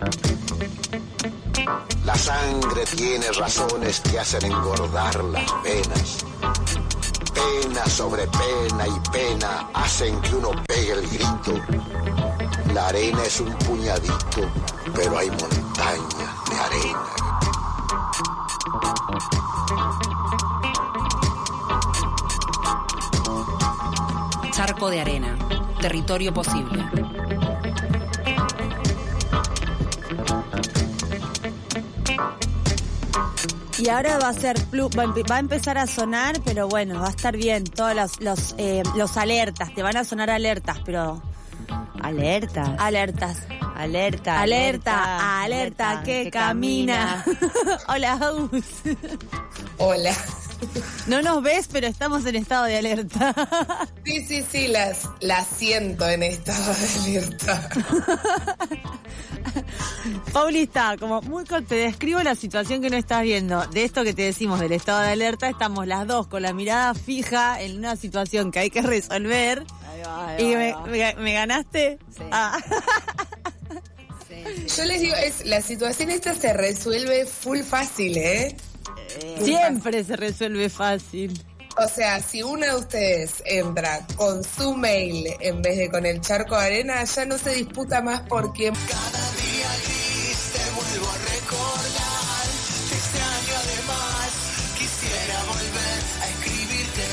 La sangre tiene razones que hacen engordar las venas. Pena sobre pena y pena hacen que uno pegue el grito. La arena es un puñadito, pero hay montañas de arena. Charco de arena, territorio posible. Y ahora va a empezar a sonar, pero bueno, va a estar bien. Todos los alertas, te van a sonar alertas, pero... Alertas, que camina. Hola, Aus. Hola. No nos ves, pero estamos en estado de alerta. Sí, las siento en estado de alerta. Pauli está como te describo la situación que no estás viendo. De esto que te decimos del estado de alerta, estamos las dos con la mirada fija en una situación que hay que resolver. Ahí va. ¿Me ganaste? Sí. Ah. Yo les digo, la situación esta se resuelve full fácil, Siempre se resuelve fácil. O sea, si uno de ustedes entra con su mail en vez de con el charco de arena, ya no se disputa más porque... Cada día gris te vuelvo a recordar, te extraño además, quisiera volver a escribirte.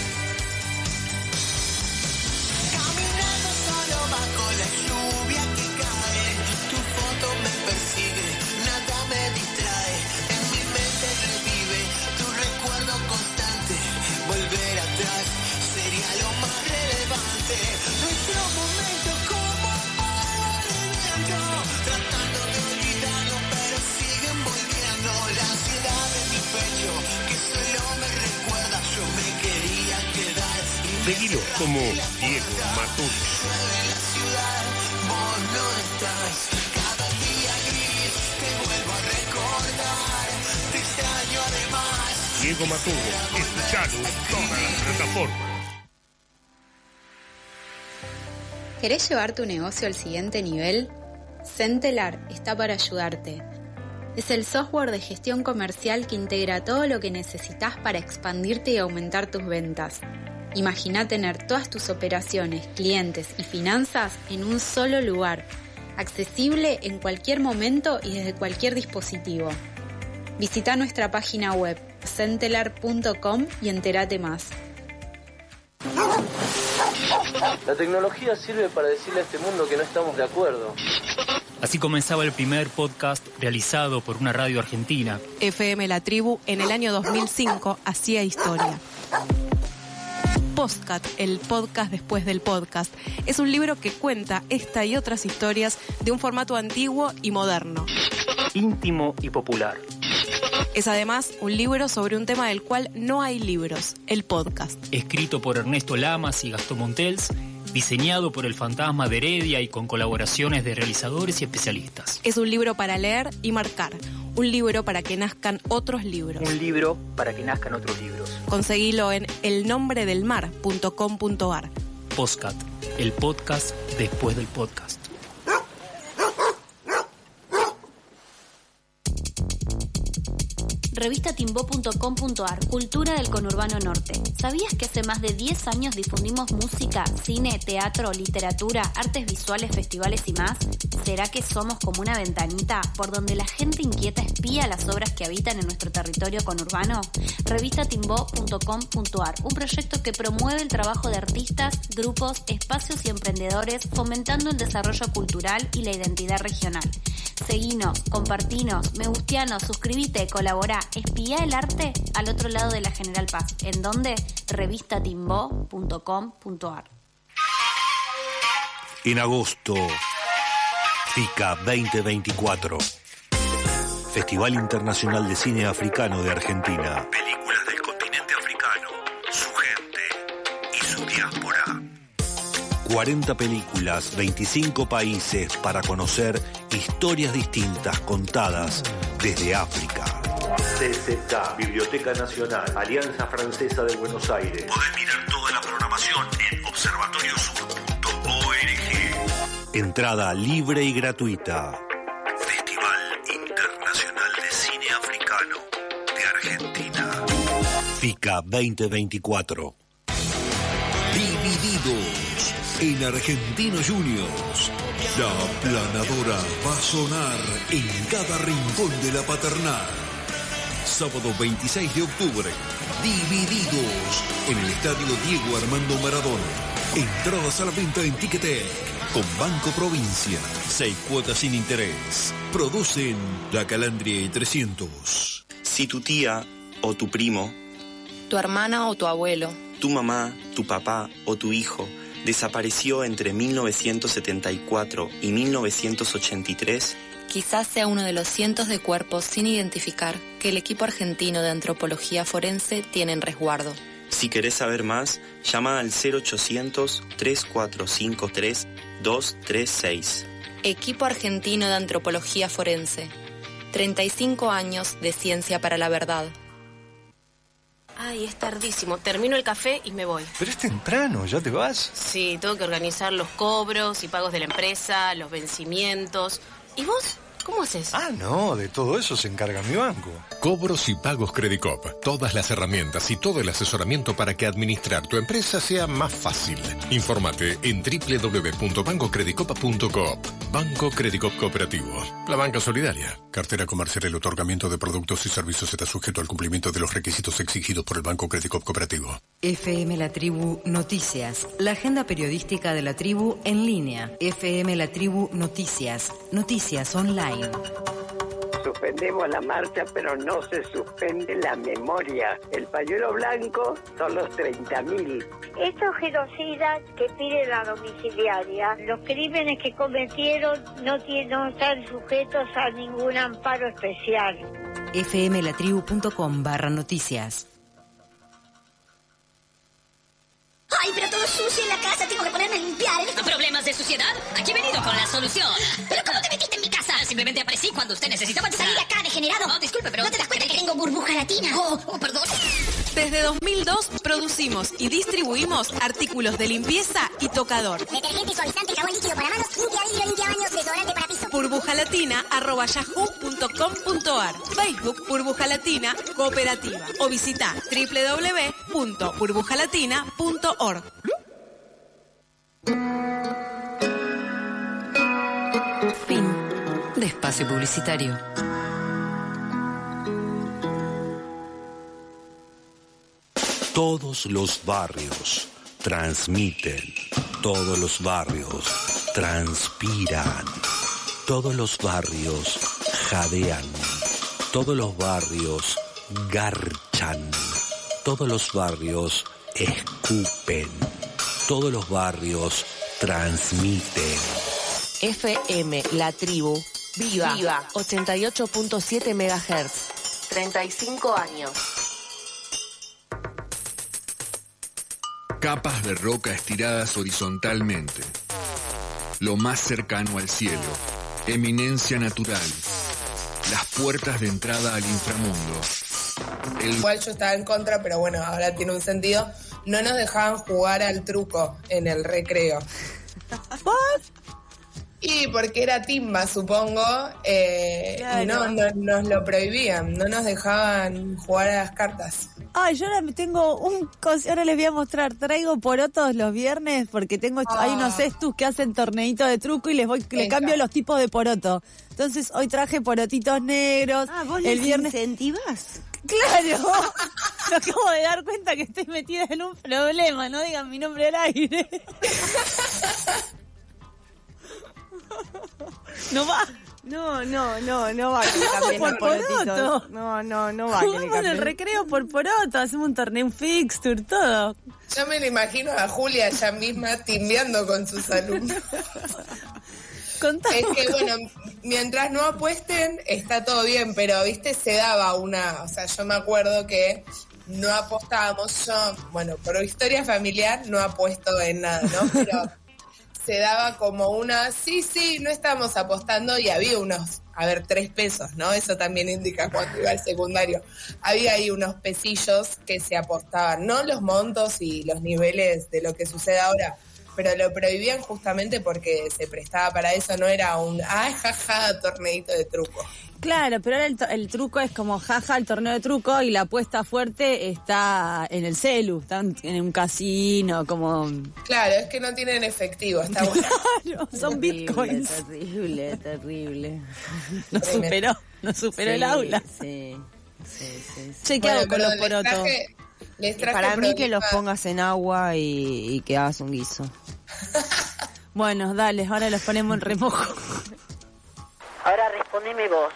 Caminando solo bajo la lluvia que cae, tu foto me persigue, nada me distrae, en mi mente revive tu recuerdo constante, volver atrás sería lo más relevante, nuestro momento como viento, tratando de olvidarlo pero siguen volviendo, la ansiedad de mi pecho que solo me recuerda, yo me quería quedar y me Seguilo como Diego Maturi. llueve la ciudad, vos no estás, cada día gris te vuelvo a recordar, te extraño además. Diego Maturi, escuchalo en todas las plataformas. ¿Querés llevar tu negocio al siguiente nivel? Centelar está para ayudarte. Es el software de gestión comercial que integra todo lo que necesitas para expandirte y aumentar tus ventas. Imagina tener todas tus operaciones, clientes y finanzas en un solo lugar, accesible en cualquier momento y desde cualquier dispositivo. Visita nuestra página web centelar.com y entérate más. La tecnología sirve para decirle a este mundo que no estamos de acuerdo. Así comenzaba el primer podcast realizado por una radio argentina. FM La Tribu en el año 2005 hacía historia. Postcat, el podcast después del podcast, es un libro que cuenta esta y otras historias de un formato antiguo y moderno. Íntimo y popular. Es además un libro sobre un tema del cual no hay libros, el podcast. Escrito por Ernesto Lamas y Gastón Montels, diseñado por el Fantasma de Heredia y con colaboraciones de realizadores y especialistas. Es un libro para leer y marcar, un libro para que nazcan otros libros. Un libro para que nazcan otros libros. Conseguilo en elnombredelmar.com.ar. Postcat, el podcast después del podcast. Revistatimbo.com.ar, Cultura del Conurbano Norte. ¿Sabías que hace más de 10 años difundimos música, cine, teatro, literatura, artes visuales, festivales y más? ¿Será que somos como una ventanita por donde la gente inquieta espía las obras que habitan en nuestro territorio conurbano? Revistatimbo.com.ar, un proyecto que promueve el trabajo de artistas, grupos, espacios y emprendedores, fomentando el desarrollo cultural y la identidad regional. Seguinos, compartinos, me gusteanos, suscribite, colaborá, espía el arte al otro lado de la General Paz. ¿En dónde? Revistatimbo.com.ar. En agosto, FICA 2024. Festival Internacional de Cine Africano de Argentina. Películas del continente africano, su gente y su diáspora. 40 películas, 25 países para conocer historias distintas contadas desde África. CCK, Biblioteca Nacional, Alianza Francesa de Buenos Aires. Podés mirar toda la programación en observatoriosur.org. Entrada libre y gratuita. Argentina. FICA 2024. Divididos en Argentinos Juniors. La aplanadora va a sonar en cada rincón de la paternal. Sábado 26 de octubre. Divididos en el Estadio Diego Armando Maradona. Entradas a la venta en Ticketek. Con Banco Provincia. 6 cuotas sin interés. Producen La Calandria y 300. Si tu tía o tu primo, tu hermana o tu abuelo, tu mamá, tu papá o tu hijo desapareció entre 1974 y 1983, quizás sea uno de los cientos de cuerpos sin identificar que el equipo argentino de antropología forense tiene en resguardo. Si querés saber más, llama al 0800-3453-236. Equipo argentino de antropología forense. 35 años de ciencia para la verdad. Ay, es tardísimo. Termino el café y me voy. Pero es temprano, ¿ya te vas? Sí, tengo que organizar los cobros y pagos de la empresa, los vencimientos. ¿Y vos? ¿Cómo haces? Ah, no, de todo eso se encarga mi banco. Cobros y pagos Credicop. Todas las herramientas y todo el asesoramiento para que administrar tu empresa sea más fácil. Infórmate en www.bancocredicop.coop. Banco Credicop Cooperativo. La banca solidaria. Cartera comercial. El otorgamiento de productos y servicios está sujeto al cumplimiento de los requisitos exigidos por el Banco Credicop Cooperativo. FM La Tribu Noticias. La agenda periodística de la tribu en línea. FM La Tribu Noticias. Noticias online. Suspendemos la marcha, pero no se suspende la memoria. El pañuelo blanco son los 30.000. Estos genocidas que piden la domiciliaria, los crímenes que cometieron no están sujetos a ningún amparo especial. fmlatribu.com/noticias. Ay, pero todo sucio en la casa, tengo que ponerme a limpiar. ¿Problemas de suciedad? Aquí he venido con la solución. ¿Pero cómo te metiste en mi casa? Simplemente aparecí cuando usted necesitaba Salí de acá, degenerado. No, disculpe, pero... ¿No te das cuenta que tengo burbuja latina? Oh, perdón. Desde 2002 producimos y distribuimos artículos de limpieza y tocador. Detergente, suavizante, jabón líquido para manos, limpia vidrio, limpia baños, desodorante para piso. burbujalatina@yahoo.com.ar. Facebook Burbuja Latina Cooperativa. O visita www.burbujalatina.org. Fin de espacio publicitario. Todos los barrios transmiten, todos los barrios transpiran, todos los barrios jadean, todos los barrios garchan, todos los barrios escupen, todos los barrios transmiten. FM La Tribu, viva. 88.7 MHz, 35 años. Capas de roca estiradas horizontalmente. Lo más cercano al cielo. Eminencia natural. Las puertas de entrada al inframundo. Igual yo estaba en contra, pero bueno, ahora tiene un sentido. No nos dejaban jugar al truco en el recreo. Y porque era timba, supongo, Claro. no nos lo prohibían, no nos dejaban jugar a las cartas. Ay, yo ahora tengo ahora les voy a mostrar, traigo porotos los viernes porque hay unos estus que hacen torneito de truco y les cambio los tipos de poroto. Entonces hoy traje porotitos negros. ¿Vos el les viernes incentivás? Claro, me acabo de dar cuenta que estoy metida en un problema, no digan mi nombre al aire. No va. No va que le cambien los porotitos. No va que le Jugamos en cambien. el recreo por poroto, hacemos un torneo, un fixture, todo. Yo me lo imagino a Julia ya misma timbeando con sus alumnos. Es que bueno, mientras no apuesten está todo bien, pero viste, se daba o sea, yo me acuerdo que no apostábamos, yo, bueno, por historia familiar no apuesto en nada, ¿no? Pero se daba como sí, no estábamos apostando y había unos, 3 pesos, ¿no? Eso también indica cuando iba al secundario. Había ahí unos pesillos que se apostaban, no los montos y los niveles de lo que sucede ahora, pero lo prohibían justamente porque se prestaba para eso, no era un jaja torneito de truco. Claro, pero ahora el truco es como jaja el torneo de truco y la apuesta fuerte está en el celu, están en un casino, como... Claro, es que no tienen efectivo, está bueno. Claro, son bitcoins. Terrible. Nos superó el aula. Sí. Che, ¿qué hago con los porotos? Para mí que los pongas en agua y que hagas un guiso. Bueno, dale, ahora los ponemos en remojo. Ahora respondeme vos.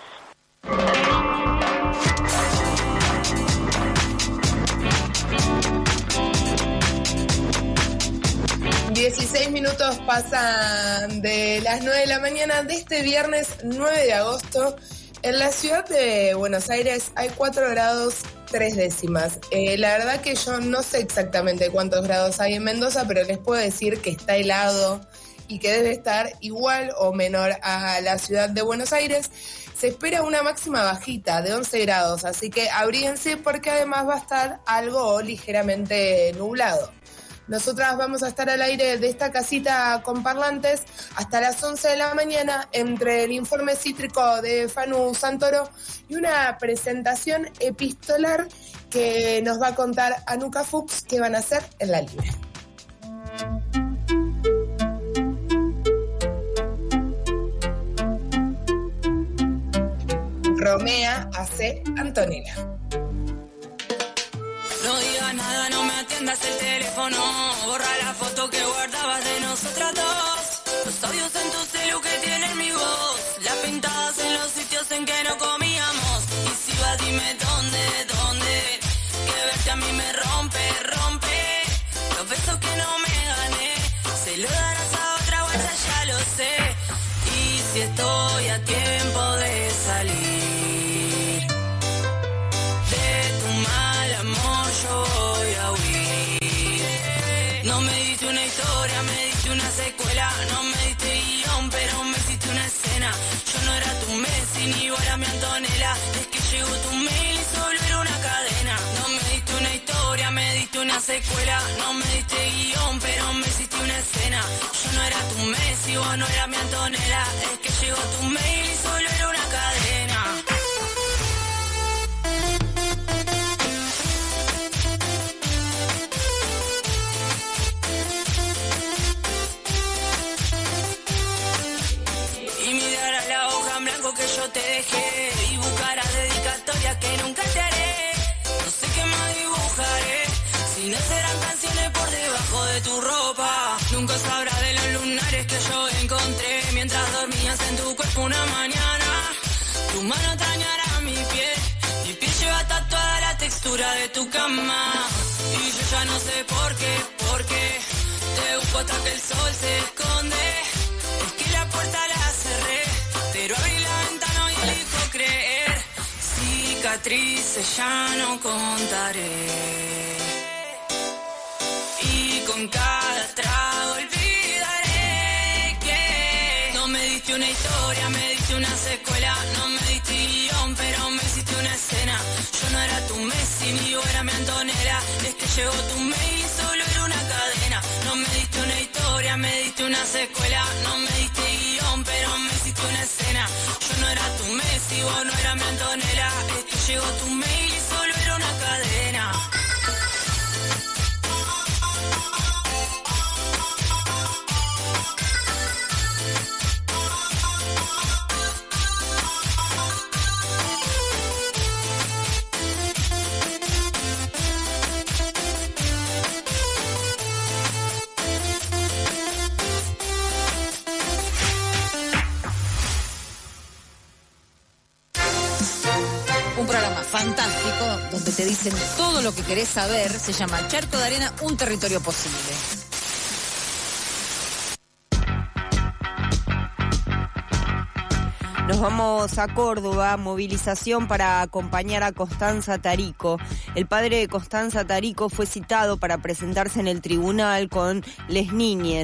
16 minutos pasan de las 9 de la mañana de este viernes 9 de agosto. En la ciudad de Buenos Aires hay 4 grados 3 décimas. La verdad que yo no sé exactamente cuántos grados hay en Mendoza, pero les puedo decir que está helado y que debe estar igual o menor a la ciudad de Buenos Aires. Se espera una máxima bajita de 11 grados, así que abríense porque además va a estar algo ligeramente nublado. Nosotras vamos a estar al aire de esta casita con parlantes hasta las 11 de la mañana entre el informe cítrico de Fanu Santoro y una presentación epistolar que nos va a contar Anuka Fuchs que van a hacer en La Libre. Romea hace Antonella. No digas nada, no me atiendas el teléfono. Borra la foto que guardabas de nosotras dos. Los audios en tu celu que tienen mi voz. Las pintadas en los sitios en que no comíamos. Y si vas dime dónde. Que verte a mí me rompe. Los besos que no me gané. Se lo darás a otra vuelta, ya lo sé. Y si estoy a tiempo de salir. Yo voy a huir. No me diste una historia, me diste una secuela. No me diste guión, pero me hiciste una escena. Yo no era tu Messi, ni vos era mi Antonella. Es que llegó tu mail y solo era una cadena. No me diste una historia, me diste una secuela. No me diste guión, pero me hiciste una escena. Yo no era tu Messi, vos no era mi Antonella. Es que llegó tu mail y solo era una cadena. Que yo te dejé y buscarás dedicatorias que nunca te haré. No sé qué más dibujaré, si no serán canciones por debajo de tu ropa. Nunca sabrás de los lunares que yo encontré mientras dormías en tu cuerpo una mañana. Tu mano extrañará mi piel lleva tatuada la textura de tu cama. Y yo ya no sé por qué te busco hasta que el sol se esconde. Es que la puerta la cerré, pero abrí la ventana y elijo creer. Cicatrices ya no contaré. Y con cada trago olvidaré que no me diste una historia, me diste una secuela. No me diste guión, pero me hiciste una escena. Yo no era tu Messi, ni vos era mi Antonella. Es que llegó tu mail y solo era una cadena. No me diste una historia, me diste una secuela. No me diste guión, pero me hiciste una escena. Yo no era tu Messi, vos no era mi Antonella. Es que llegó tu mail y solo era una cadena. Un programa fantástico donde te dicen todo lo que querés saber. Se llama Charco de Arena, un territorio posible. Nos vamos a Córdoba, movilización para acompañar a Constanza Tarico. El padre de Constanza Tarico fue citado para presentarse en el tribunal con les niñes.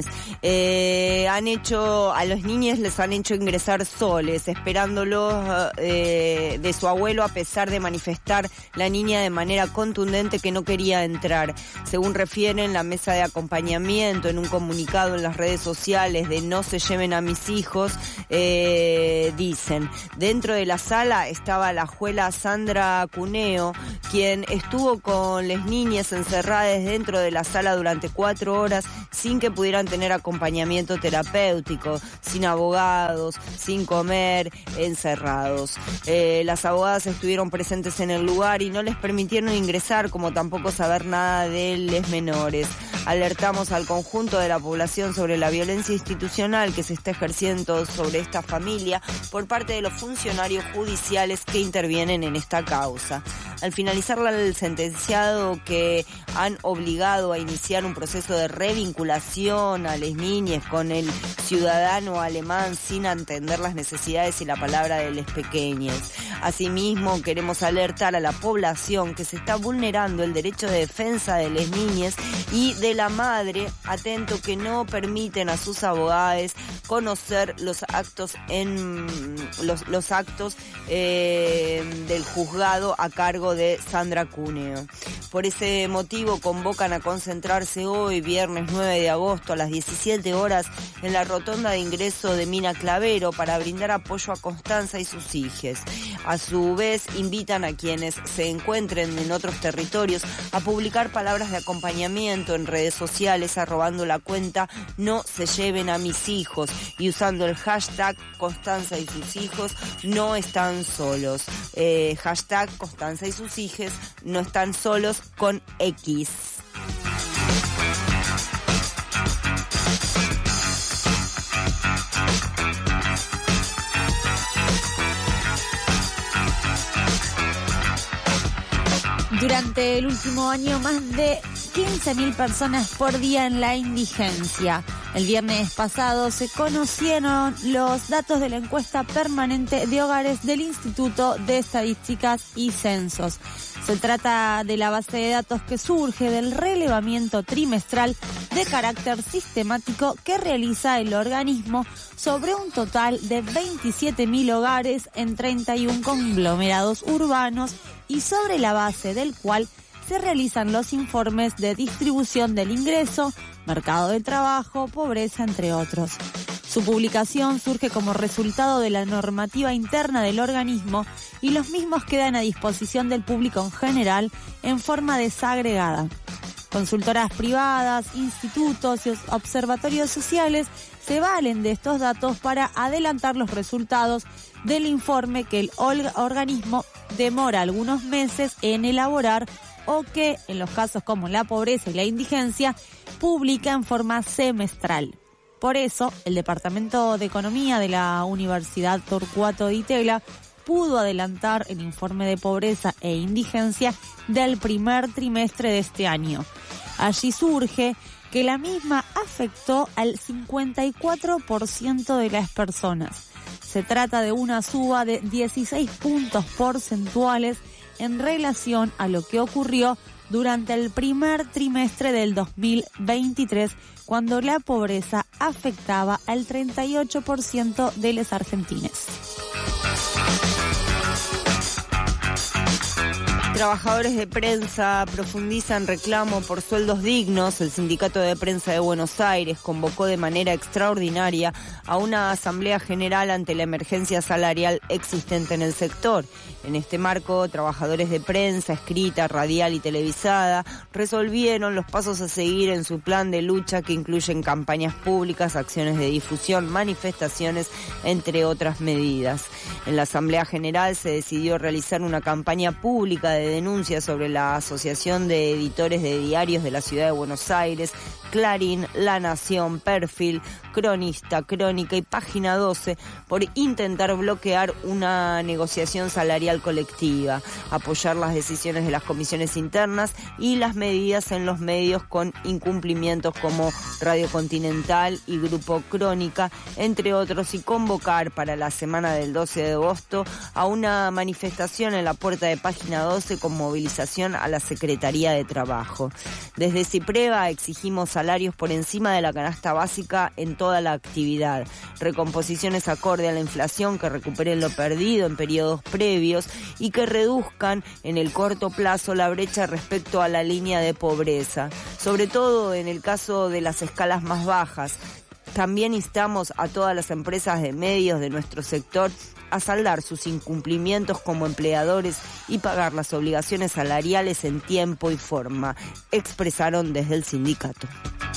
A los niñes les han hecho ingresar soles, esperándolos de su abuelo, a pesar de manifestar la niña de manera contundente que no quería entrar. Según refieren la mesa de acompañamiento en un comunicado en las redes sociales de No se lleven a mis hijos, dicen, dentro de la sala estaba la abuela Sandra Cuneo, quien estuvo con las niñas encerradas dentro de la sala durante 4 horas sin que pudieran tener acompañamiento terapéutico, sin abogados, sin comer, encerrados. Las abogadas estuvieron presentes en el lugar y no les permitieron ingresar, como tampoco saber nada de los menores. Alertamos al conjunto de la población sobre la violencia institucional que se está ejerciendo sobre esta familia por parte de los funcionarios judiciales que intervienen en esta causa. Al finalizar el sentenciado, que han obligado a iniciar un proceso de revinculación a las niñas con el ciudadano alemán sin entender las necesidades y la palabra de los pequeños. Asimismo, queremos alertar a la población que se está vulnerando el derecho de defensa de las niñas y de la madre, atento que no permiten a sus abogados conocer los actos del juzgado a cargo de Sandra Cuneo. Por ese motivo convocan a concentrarse hoy, viernes 9 de agosto, a las 17 horas, en la rotonda de ingreso de Mina Clavero, para brindar apoyo a Constanza y sus hijas. A su vez, invitan a quienes se encuentren en otros territorios a publicar palabras de acompañamiento en redes sociales, arrobando la cuenta No se lleven a mis hijos y usando el hashtag Constanza y sus hijos no están solos. Hashtag Constanza y sus hijas no están solos con X. Durante el último año, más de 15.000 personas por día en la indigencia. El viernes pasado se conocieron los datos de la encuesta permanente de hogares del Instituto de Estadísticas y Censos. Se trata de la base de datos que surge del relevamiento trimestral de carácter sistemático que realiza el organismo sobre un total de 27.000 hogares en 31 conglomerados urbanos y sobre la base del cual se realizan los informes de distribución del ingreso, mercado de trabajo, pobreza, entre otros. Su publicación surge como resultado de la normativa interna del organismo y los mismos quedan a disposición del público en general en forma desagregada. Consultoras privadas, institutos y observatorios sociales se valen de estos datos para adelantar los resultados del informe que el organismo demora algunos meses en elaborar o que, en los casos como la pobreza y la indigencia, publica en forma semestral. Por eso, el Departamento de Economía de la Universidad Torcuato Di Tella pudo adelantar el informe de pobreza e indigencia del primer trimestre de este año. Allí surge que la misma afectó al 54% de las personas. Se trata de una suba de 16 puntos porcentuales en relación a lo que ocurrió durante el primer trimestre del 2023, cuando la pobreza afectaba al 38% de los argentinos. Trabajadores de prensa profundizan reclamo por sueldos dignos. El Sindicato de Prensa de Buenos Aires convocó de manera extraordinaria a una asamblea general ante la emergencia salarial existente en el sector. En este marco, trabajadores de prensa, escrita, radial y televisada resolvieron los pasos a seguir en su plan de lucha, que incluyen campañas públicas, acciones de difusión, manifestaciones, entre otras medidas. En la Asamblea General se decidió realizar una campaña pública de denuncia sobre la Asociación de Editores de Diarios de la Ciudad de Buenos Aires, Clarín, La Nación, Perfil, Cronista, Crónica y Página 12 por intentar bloquear una negociación salarial colectiva, apoyar las decisiones de las comisiones internas y las medidas en los medios con incumplimientos como Radio Continental y Grupo Crónica, entre otros, y convocar para la semana del 12 de agosto a una manifestación en la puerta de Página 12 con movilización a la Secretaría de Trabajo. Desde Cipreva exigimos salarios por encima de la canasta básica en toda la actividad, recomposiciones acorde a la inflación que recuperen lo perdido en periodos previos y que reduzcan en el corto plazo la brecha respecto a la línea de pobreza, sobre todo en el caso de las escalas más bajas. También instamos a todas las empresas de medios de nuestro sector a saldar sus incumplimientos como empleadores y pagar las obligaciones salariales en tiempo y forma, expresaron desde el sindicato.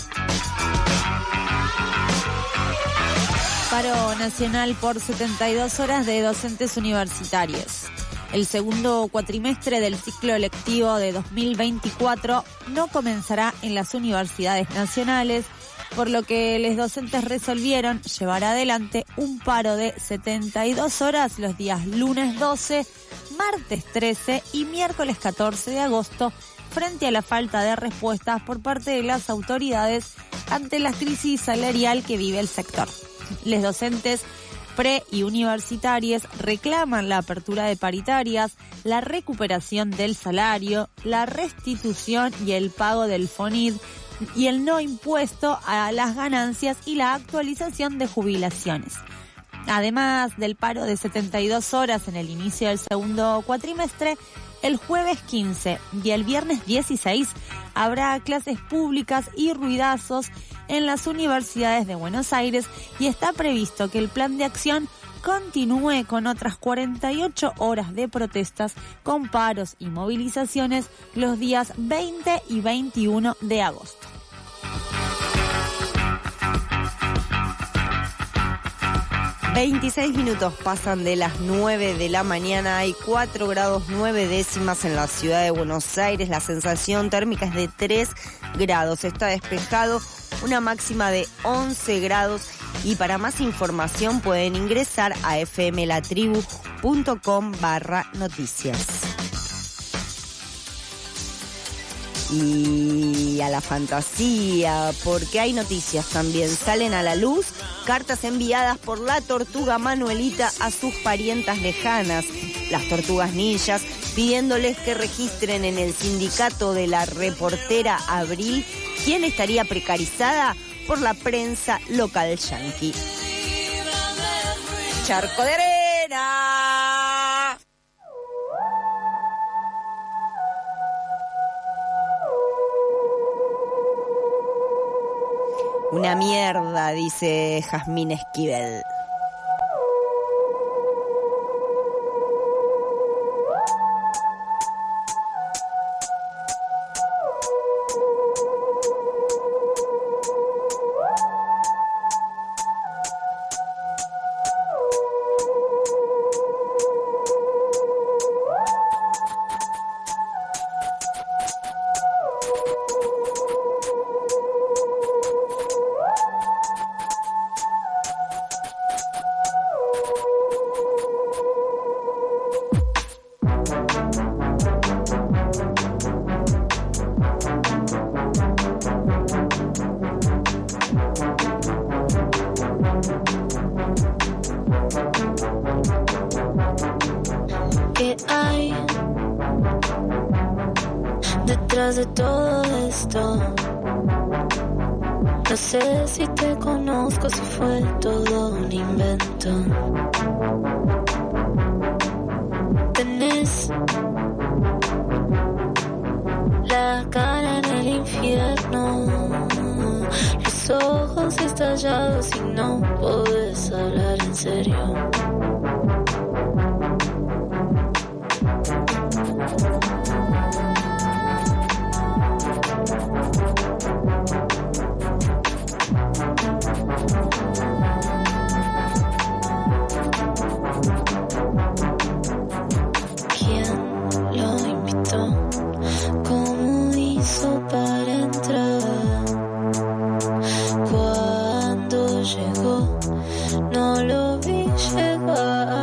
Paro nacional por 72 horas de docentes universitarios. El segundo cuatrimestre del ciclo lectivo de 2024 no comenzará en las universidades nacionales, por lo que los docentes resolvieron llevar adelante un paro de 72 horas los días lunes 12, martes 13 y miércoles 14 de agosto, frente a la falta de respuestas por parte de las autoridades ante la crisis salarial que vive el sector. Los docentes pre y universitarios reclaman la apertura de paritarias, la recuperación del salario, la restitución y el pago del FONID y el no impuesto a las ganancias y la actualización de jubilaciones. Además del paro de 72 horas en el inicio del segundo cuatrimestre, el jueves 15 y el viernes 16 habrá clases públicas y ruidazos en las universidades de Buenos Aires y está previsto que el plan de acción continúe con otras 48 horas de protestas con paros y movilizaciones los días 20 y 21 de agosto. ...26 pasan de las 9 de la mañana... ...hay 4 grados 9 décimas en la ciudad de Buenos Aires... ...la sensación térmica es de 3 grados... ...está despejado, una máxima de 11 grados... ...y para más información pueden ingresar a fmlatribu.com/noticias. Y a la fantasía, porque hay noticias también. Salen a la luz cartas enviadas por la tortuga Manuelita a sus parientas lejanas, las tortugas ninjas, pidiéndoles que registren en el sindicato de la reportera Abril quién estaría precarizada por la prensa local yanqui. Charco de arena. Una mierda, dice Jazmín Esquivel. ¿Qué hay detrás de todo esto? No sé si te conozco, si fue todo un invento. Tenés la cara en el infierno, los ojos estallados y no podés hablar en serio. llegó, no lo vi llegar.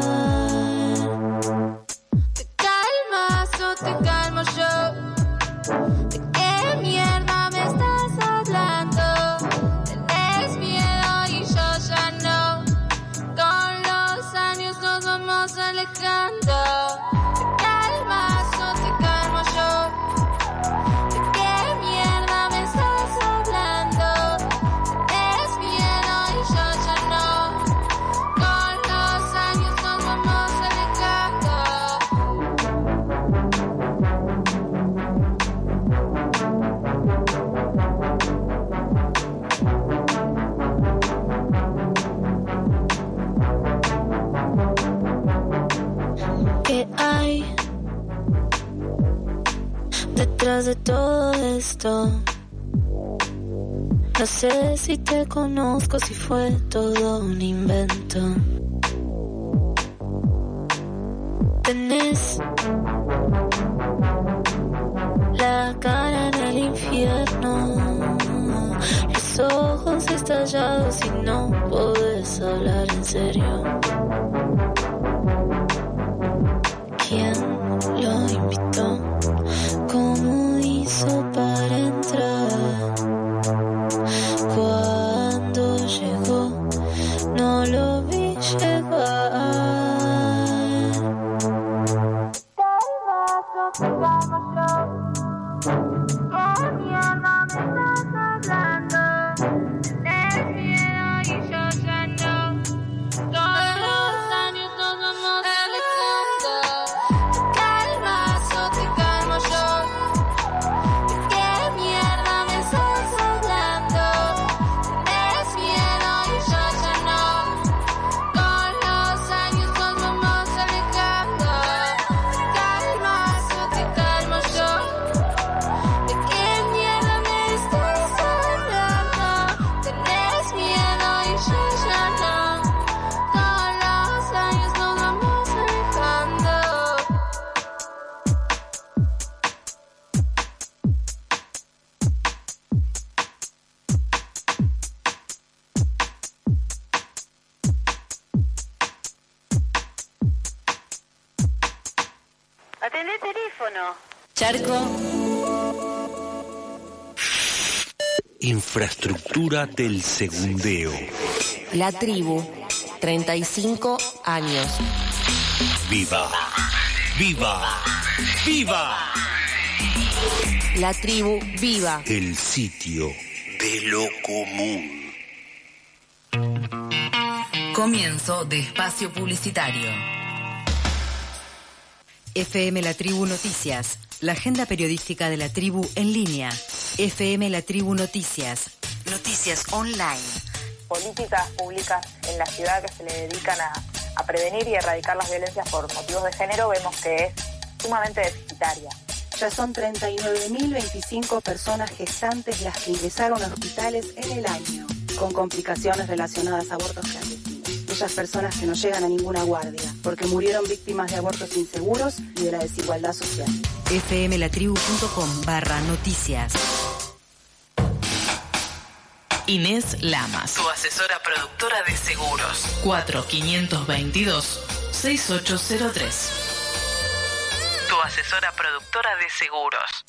¿Te calmas o te calmo yo? ¿De qué mierda me estás hablando? Tenés miedo y yo ya no. Con los años nos vamos alejando. ¿Te calmas o te calmo yo? ¿De qué mierda me estás hablando? Tenés miedo y yo ya no. Con los años nos vamos alejando. ¿Qué hay detrás de todo esto? No sé si te conozco, si fue todo un invento. Tenés la cara en el infierno, los ojos estallados y no podés hablar en serio. ¿Quién lo invitó? ¿Cómo hizo para entrar? Cuando llegó, no lo vi llegar. Calmas o te calmo yo. ¿Qué mierda me estás hablando? Tenés miedo y yo ya no. Todos los años nos vamos alejando. ¿Te calmas o te calmo yo? ¿De qué mierda me estás hablando? Tenés miedo y yo ya no. Con los años nos vamos alejando. ¿Te calmas o te calmo yo? ¿De qué mierda me estás hablando? Tenés miedo y yo ya no. Con los años nos vamos alejando. Atendé teléfono. Charco. Infraestructura del segundeo. La tribu, 35 años. Viva. Viva. Viva. La tribu viva. El sitio de lo común. Comienzo de espacio publicitario. FM La Tribu Noticias, la agenda periodística de la tribu en línea. FM La Tribu Noticias, noticias online. Políticas públicas en la ciudad que se le dedican a prevenir y erradicar las violencias por motivos de género, vemos que es sumamente deficitaria. Ya son 39.025 personas gestantes las que ingresaron a hospitales en el año, con complicaciones relacionadas a abortos clandestinos. Aquellas personas que no llegan a ninguna guardia, porque murieron víctimas de abortos inseguros y de la desigualdad social. fmlatribu.com/noticias. Inés Lamas, tu asesora productora de seguros. 4522-6803. Tu asesora productora de seguros.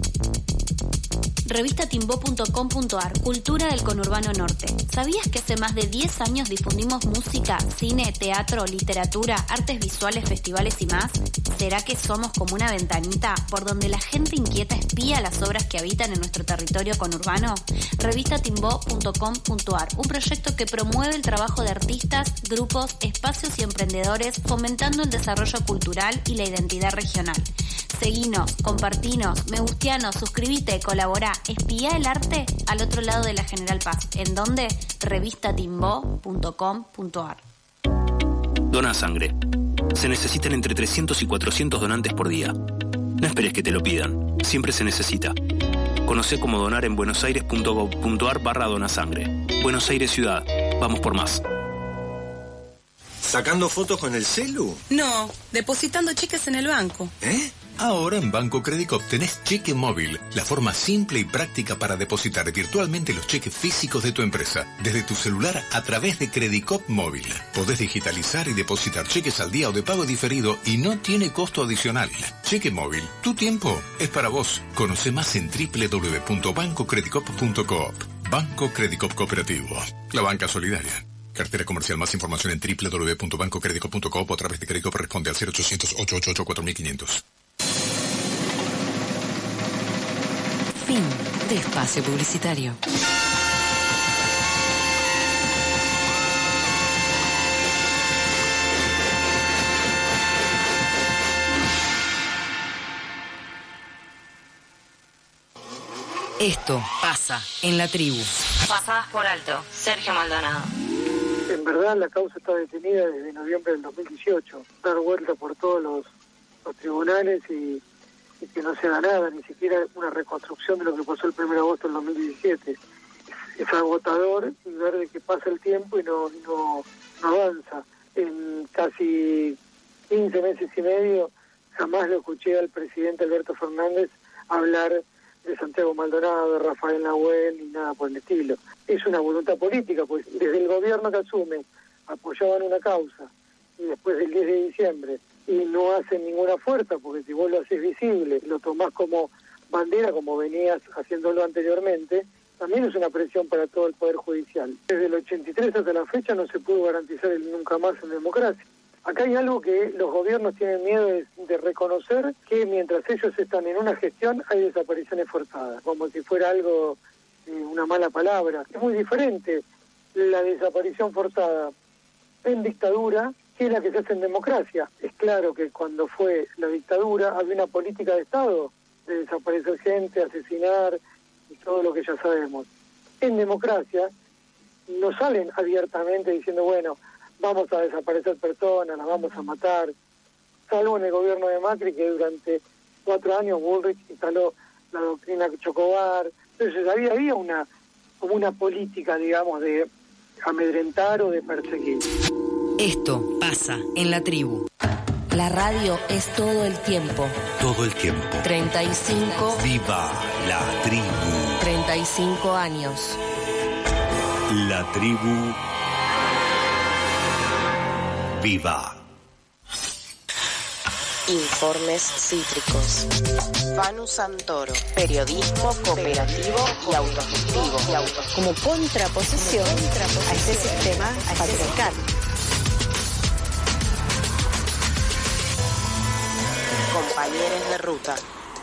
Revistatimbó.com.ar, Cultura del Conurbano Norte. ¿Sabías que hace más de 10 años difundimos música, cine, teatro, literatura, artes visuales, festivales y más? ¿Será que somos como una ventanita por donde la gente inquieta espía las obras que habitan en nuestro territorio conurbano? Revistatimbó.com.ar, un proyecto que promueve el trabajo de artistas, grupos, espacios y emprendedores, fomentando el desarrollo cultural y la identidad regional. Seguinos, compartinos, me gusteanos, suscribite, colaborá, espía el arte al otro lado de la General Paz. ¿En dónde? Revistatimbó.com.ar. Dona sangre. Se necesitan entre 300 y 400 donantes por día. No esperes que te lo pidan. Siempre se necesita. Conocé cómo donar en buenosaires.gov.ar/donasangre. Buenos Aires Ciudad. Vamos por más. ¿Sacando fotos con el celu? No, depositando cheques en el banco. ¿Eh? Ahora en Banco Credicop tenés Cheque Móvil, la forma simple y práctica para depositar virtualmente los cheques físicos de tu empresa, desde tu celular a través de Credicop Móvil. Podés digitalizar y depositar cheques al día o de pago diferido y no tiene costo adicional. Cheque Móvil, tu tiempo es para vos. Conoce más en www.bancocredicop.coop. Banco Credicop Cooperativo, la banca solidaria. Cartera comercial. Más información en www.bancocredicop.coop o a través de Credicop. Responde al 0800-888-4500. Fin de espacio publicitario. Esto pasa en la tribu. Pasadas por alto. Sergio Maldonado. En verdad la causa está detenida desde noviembre del 2018. Dar vuelta por todos los tribunales y que no se haga nada, ni siquiera una reconstrucción de lo que pasó el 1 de agosto del 2017. Es agotador y ver de que pasa el tiempo y no avanza. En casi 15 meses y medio jamás lo escuché al presidente Alberto Fernández hablar de Santiago Maldonado, de Rafael Nahuel, ni nada por el estilo. Es una voluntad política, pues desde el gobierno que asume apoyaban una causa y después del 10 de diciembre y no hacen ninguna fuerza, porque si vos lo haces visible, lo tomás como bandera, como venías haciéndolo anteriormente, también es una presión para todo el Poder Judicial. Desde el 83 hasta la fecha no se pudo garantizar el nunca más en democracia. Acá hay algo que los gobiernos tienen miedo de reconocer, que mientras ellos están en una gestión hay desapariciones forzadas, como si fuera algo, una mala palabra. Es muy diferente la desaparición forzada en dictadura que la que se hace en democracia. Es claro que cuando fue la dictadura había una política de Estado de desaparecer gente, asesinar y todo lo que ya sabemos. En democracia no salen abiertamente diciendo, bueno, vamos a desaparecer personas, las vamos a matar, salvo en el gobierno de Macri, que durante 4 años Bullrich instaló la doctrina Chocobar. Entonces había una política, digamos, de amedrentar o de perseguir. Esto pasa en la tribu. La radio es todo el tiempo. Todo el tiempo. 35. Viva la tribu. 35 años. La tribu. Viva. Informes cítricos. Fanu Santoro. Periodismo cooperativo y autogestivo. Como contraposición a este sistema patriarcal. Compañeros de ruta.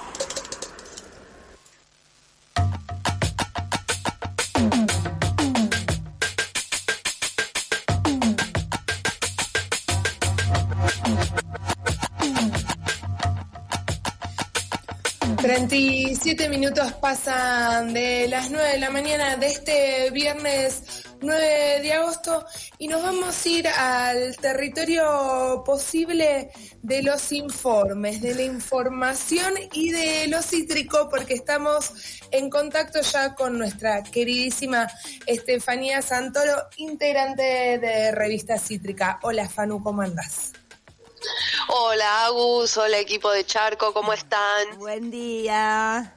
Minutos pasan de las 9 de la mañana de este viernes 9 de agosto y nos vamos a ir al territorio posible de los informes, de la información y de lo cítrico, porque estamos en contacto ya con nuestra queridísima Estefanía Santoro, integrante de Revista Cítrica. Hola Fanu, ¿cómo andás? Hola Agus, hola equipo de Charco, ¿cómo están? Buen día.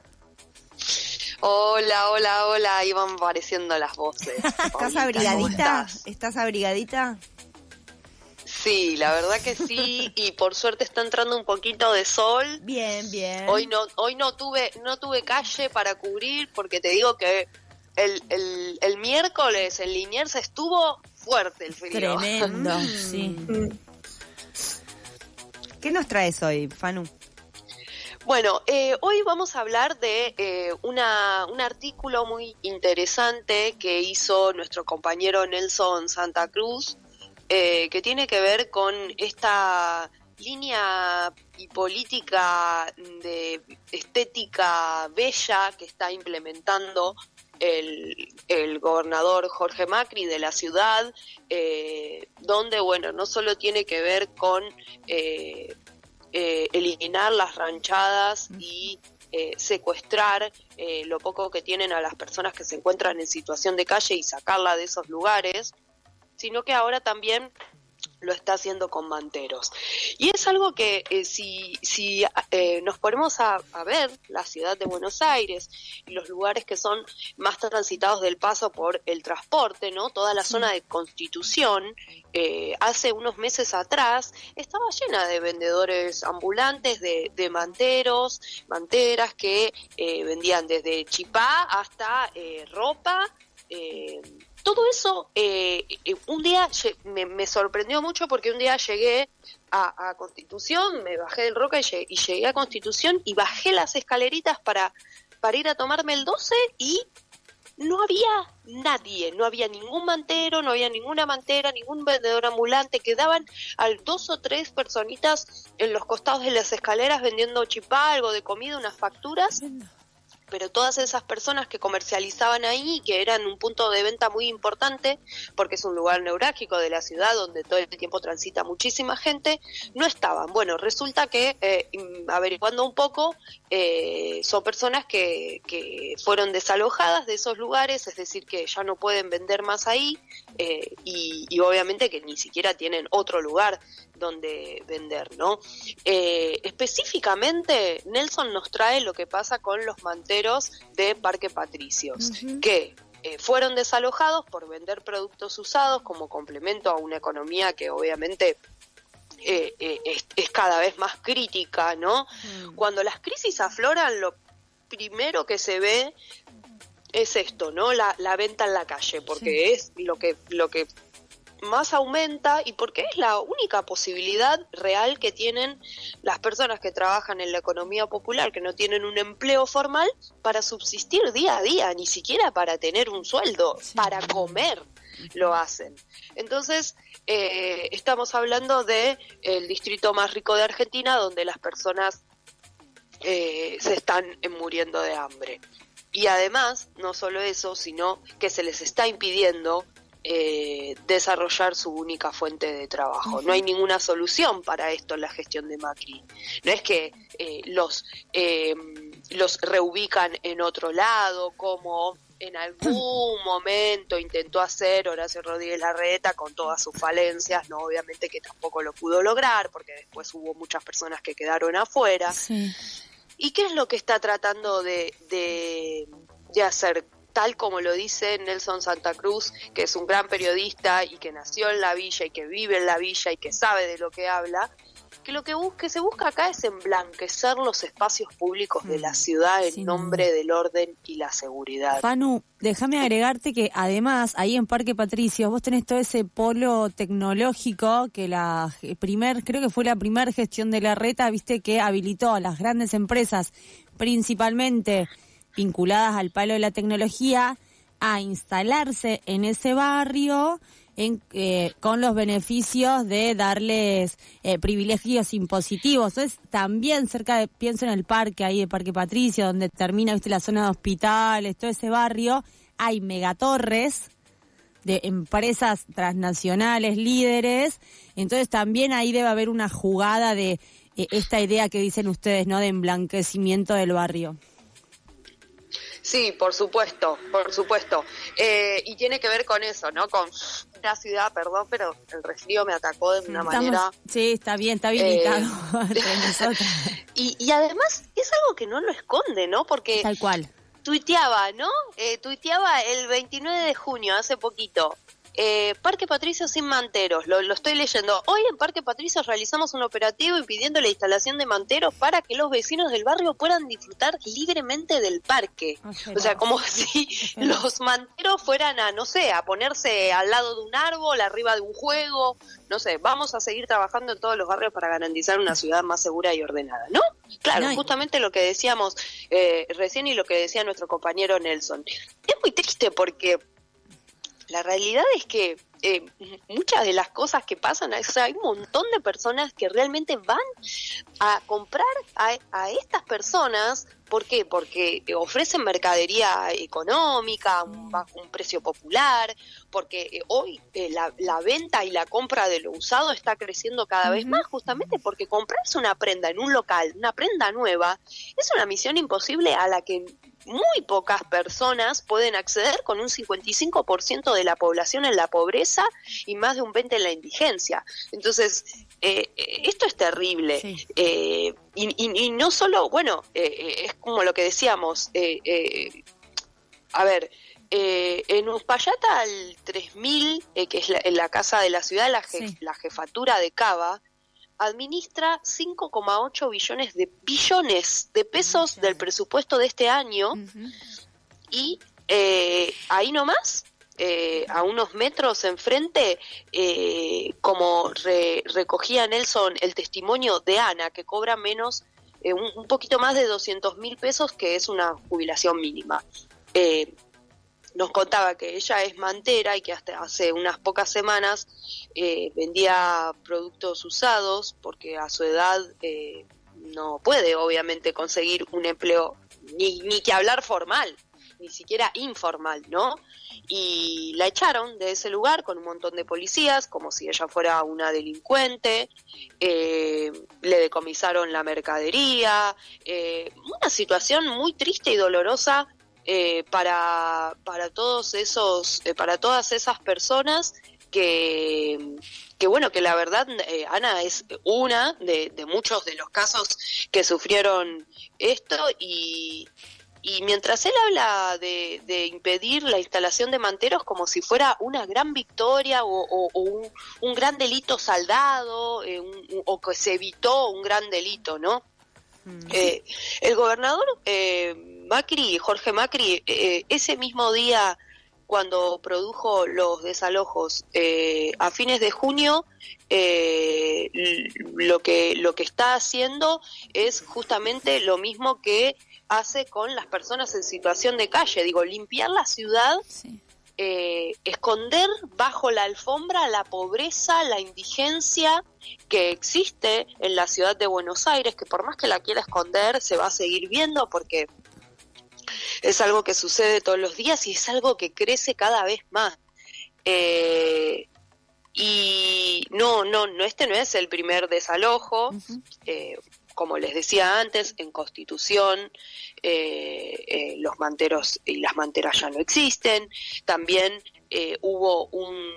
Hola, ahí van apareciendo las voces. ¿Estás abrigadita? ¿Estás abrigadita? Sí, la verdad que sí, y por suerte está entrando un poquito de sol. Bien. Hoy no tuve calle para cubrir, porque te digo que el miércoles en Liniers estuvo fuerte el frío. Tremendo, sí. ¿Qué nos traes hoy, Fanu? Bueno, hoy vamos a hablar de un artículo muy interesante que hizo nuestro compañero Nelson Santa Cruz, que tiene que ver con esta línea y política de estética bella que está implementando el gobernador Jorge Macri de la ciudad, donde, bueno, no solo tiene que ver con eliminar las ranchadas y secuestrar lo poco que tienen a las personas que se encuentran en situación de calle y sacarla de esos lugares, sino que ahora también lo está haciendo con manteros. Y es algo que si nos ponemos a ver la ciudad de Buenos Aires y los lugares que son más transitados del paso por el transporte, ¿no? Toda la zona de Constitución, hace unos meses atrás, estaba llena de vendedores ambulantes, de manteros, manteras que vendían desde chipá hasta ropa, todo eso. Un día me sorprendió mucho porque un día llegué a Constitución, me bajé del Roca y llegué a Constitución y bajé las escaleritas para ir a tomarme el 12 y no había nadie, no había ningún mantero, no había ninguna mantera, ningún vendedor ambulante. Quedaban 2 o 3 personitas en los costados de las escaleras vendiendo chipá, algo de comida, unas facturas. Pero todas esas personas que comercializaban ahí, que eran un punto de venta muy importante, porque es un lugar neurálgico de la ciudad donde todo el tiempo transita muchísima gente, no estaban. Bueno, resulta que, averiguando un poco, son personas que fueron desalojadas de esos lugares, es decir, que ya no pueden vender más ahí, y obviamente que ni siquiera tienen otro lugar donde vender, ¿no? Específicamente, Nelson nos trae lo que pasa con los manteros de Parque Patricios, que fueron desalojados por vender productos usados como complemento a una economía que obviamente es cada vez más crítica, ¿no? Cuando las crisis afloran, lo primero que se ve es esto, ¿no? La venta en la calle, porque es lo que más aumenta y porque es la única posibilidad real que tienen las personas que trabajan en la economía popular, que no tienen un empleo formal, para subsistir día a día, ni siquiera para tener un sueldo, para comer lo hacen. Entonces, estamos hablando de el distrito más rico de Argentina, donde las personas se están muriendo de hambre. Y además, no solo eso, sino que se les está impidiendo desarrollar su única fuente de trabajo. No hay ninguna solución para esto en la gestión de Macri. No es que los reubican en otro lado, como en algún momento intentó hacer Horacio Rodríguez Larreta con todas sus falencias, no, obviamente que tampoco lo pudo lograr, porque después hubo muchas personas que quedaron afuera. Sí. ¿Y qué es lo que está tratando de hacer? Tal como lo dice Nelson Santa Cruz, que es un gran periodista y que nació en la villa y que vive en la villa y que sabe de lo que habla, que lo que se busca acá es emblanquecer los espacios públicos de la ciudad en nombre del orden y la seguridad. Fanu, déjame agregarte que además ahí en Parque Patricios vos tenés todo ese polo tecnológico que creo que fue la primera gestión de Larreta, viste, que habilitó a las grandes empresas, principalmente vinculadas al palo de la tecnología, a instalarse en ese barrio con los beneficios de darles privilegios impositivos. Entonces, también pienso en el parque, ahí de Parque Patricio, donde termina, viste, la zona de hospitales, todo ese barrio, hay megatorres de empresas transnacionales, líderes. Entonces, también ahí debe haber una jugada de esta idea que dicen ustedes, ¿no?, de emblanquecimiento del barrio. Sí, por supuesto. Y tiene que ver con eso, ¿no? Con la ciudad, perdón, pero el resfrío me atacó de una manera... Sí, está bien, está habilitado. Y además es algo que no lo esconde, ¿no? Porque... Tal cual. Tuiteaba, ¿no? Tuiteaba el 29 de junio, hace poquito. Parque Patricio sin manteros, lo estoy leyendo. Hoy en Parque Patricio realizamos un operativo impidiendo la instalación de manteros para que los vecinos del barrio puedan disfrutar libremente del parque. O sea, como si los manteros fueran a, no sé, a ponerse al lado de un árbol, arriba de un juego. No sé, vamos a seguir trabajando en todos los barrios para garantizar una ciudad más segura y ordenada, ¿no? Claro, justamente lo que decíamos recién y lo que decía nuestro compañero Nelson. Es muy triste porque la realidad es que muchas de las cosas que pasan, o sea, hay un montón de personas que realmente van a comprar a estas personas. ¿Por qué? Porque ofrecen mercadería económica, un precio popular, porque hoy la venta y la compra de lo usado está creciendo cada vez más, justamente porque comprarse una prenda en un local, una prenda nueva, es una misión imposible a la que muy pocas personas pueden acceder, con un 55% de la población en la pobreza y más de un 20% en la indigencia. Entonces, esto es terrible. Sí. Y no solo, bueno, es como lo que decíamos, a ver, en Uspallata al 3000, que es la casa de la ciudad, la jefatura de Cava, administra 5,8 billones de pesos del presupuesto de este año. Y ahí nomás, a unos metros enfrente, como recogía Nelson el testimonio de Ana, que cobra menos, un poquito más de 200.000 pesos, que es una jubilación mínima. Nos contaba que ella es mantera y que hasta hace unas pocas semanas vendía productos usados, porque a su edad no puede obviamente conseguir un empleo, ni que hablar formal, ni siquiera informal, ¿no? Y la echaron de ese lugar con un montón de policías, como si ella fuera una delincuente, le decomisaron la mercadería, una situación muy triste y dolorosa para todos esos, para todas esas personas que bueno, que la verdad, Ana es una de muchos de los casos que sufrieron esto, y mientras él habla de impedir la instalación de manteros como si fuera una gran victoria o un gran delito saldado, o que se evitó un gran delito, ¿no? El gobernador Jorge Macri, ese mismo día cuando produjo los desalojos, a fines de junio, lo que está haciendo es justamente lo mismo que hace con las personas en situación de calle, limpiar la ciudad, esconder bajo la alfombra la pobreza, la indigencia que existe en la ciudad de Buenos Aires, que por más que la quiera esconder, se va a seguir viendo, porque es algo que sucede todos los días y es algo que crece cada vez más. Y no, este no es el primer desalojo. Como les decía antes, en Constitución los manteros y las manteras ya no existen. También hubo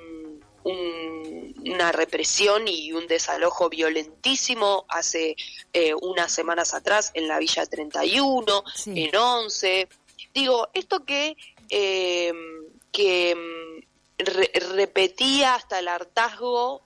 una represión y un desalojo violentísimo hace unas semanas atrás en la Villa 31, en 11. Esto que repetía hasta el hartazgo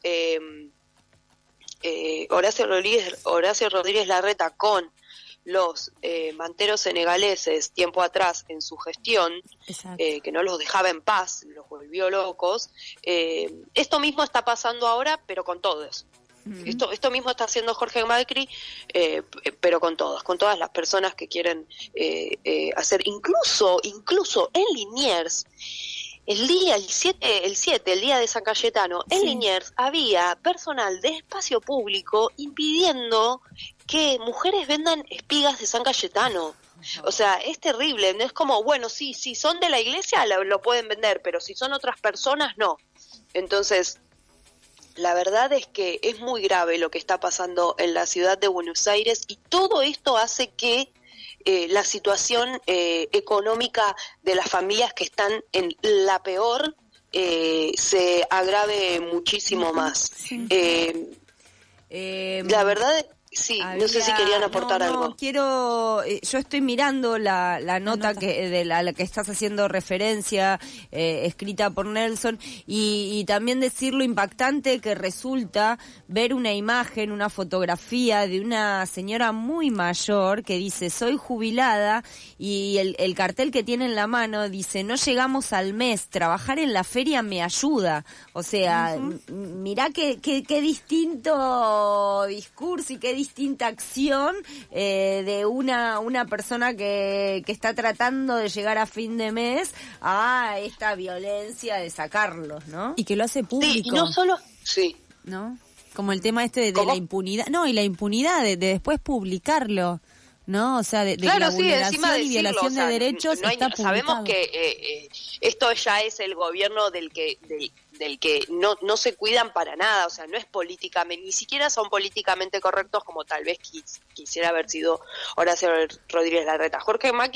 Horacio Rodríguez Larreta con los manteros senegaleses tiempo atrás en su gestión, que no los dejaba en paz, los volvió locos. Esto mismo está pasando ahora, pero con todos. Esto mismo está haciendo Jorge Macri, pero con todas las personas que quieren hacer, incluso en Liniers. El día de San Cayetano, en Liniers había personal de espacio público impidiendo que mujeres vendan espigas de San Cayetano. O sea, es terrible. No es como, bueno, si son de la iglesia lo pueden vender, pero si son otras personas, no. Entonces, la verdad es que es muy grave lo que está pasando en la ciudad de Buenos Aires, y todo esto hace que la situación económica de las familias que están en la peor se agrave muchísimo más. La verdad, no sé si querían aportar algo. Yo estoy mirando la nota de la que estás haciendo referencia, escrita por Nelson, y también decir lo impactante que resulta ver una imagen, una fotografía de una señora muy mayor que dice: soy jubilada, y el cartel que tiene en la mano dice: no llegamos al mes, trabajar en la feria me ayuda. O sea, mirá qué distinto discurso y qué distinta acción de una persona que está tratando de llegar a fin de mes a esta violencia de sacarlos, ¿no? Y que lo hace público. Sí, y no solo... Sí. ¿No? Como el tema de la impunidad. No, y la impunidad de después publicarlo, ¿no? O sea, de claro, la vulneración de y violación de derechos está publicado. Sabemos que esto ya es el gobierno del que no se cuidan para nada, o sea, no es políticamente, ni siquiera son políticamente correctos como tal vez quisiera haber sido Horacio Rodríguez Larreta. Jorge Macri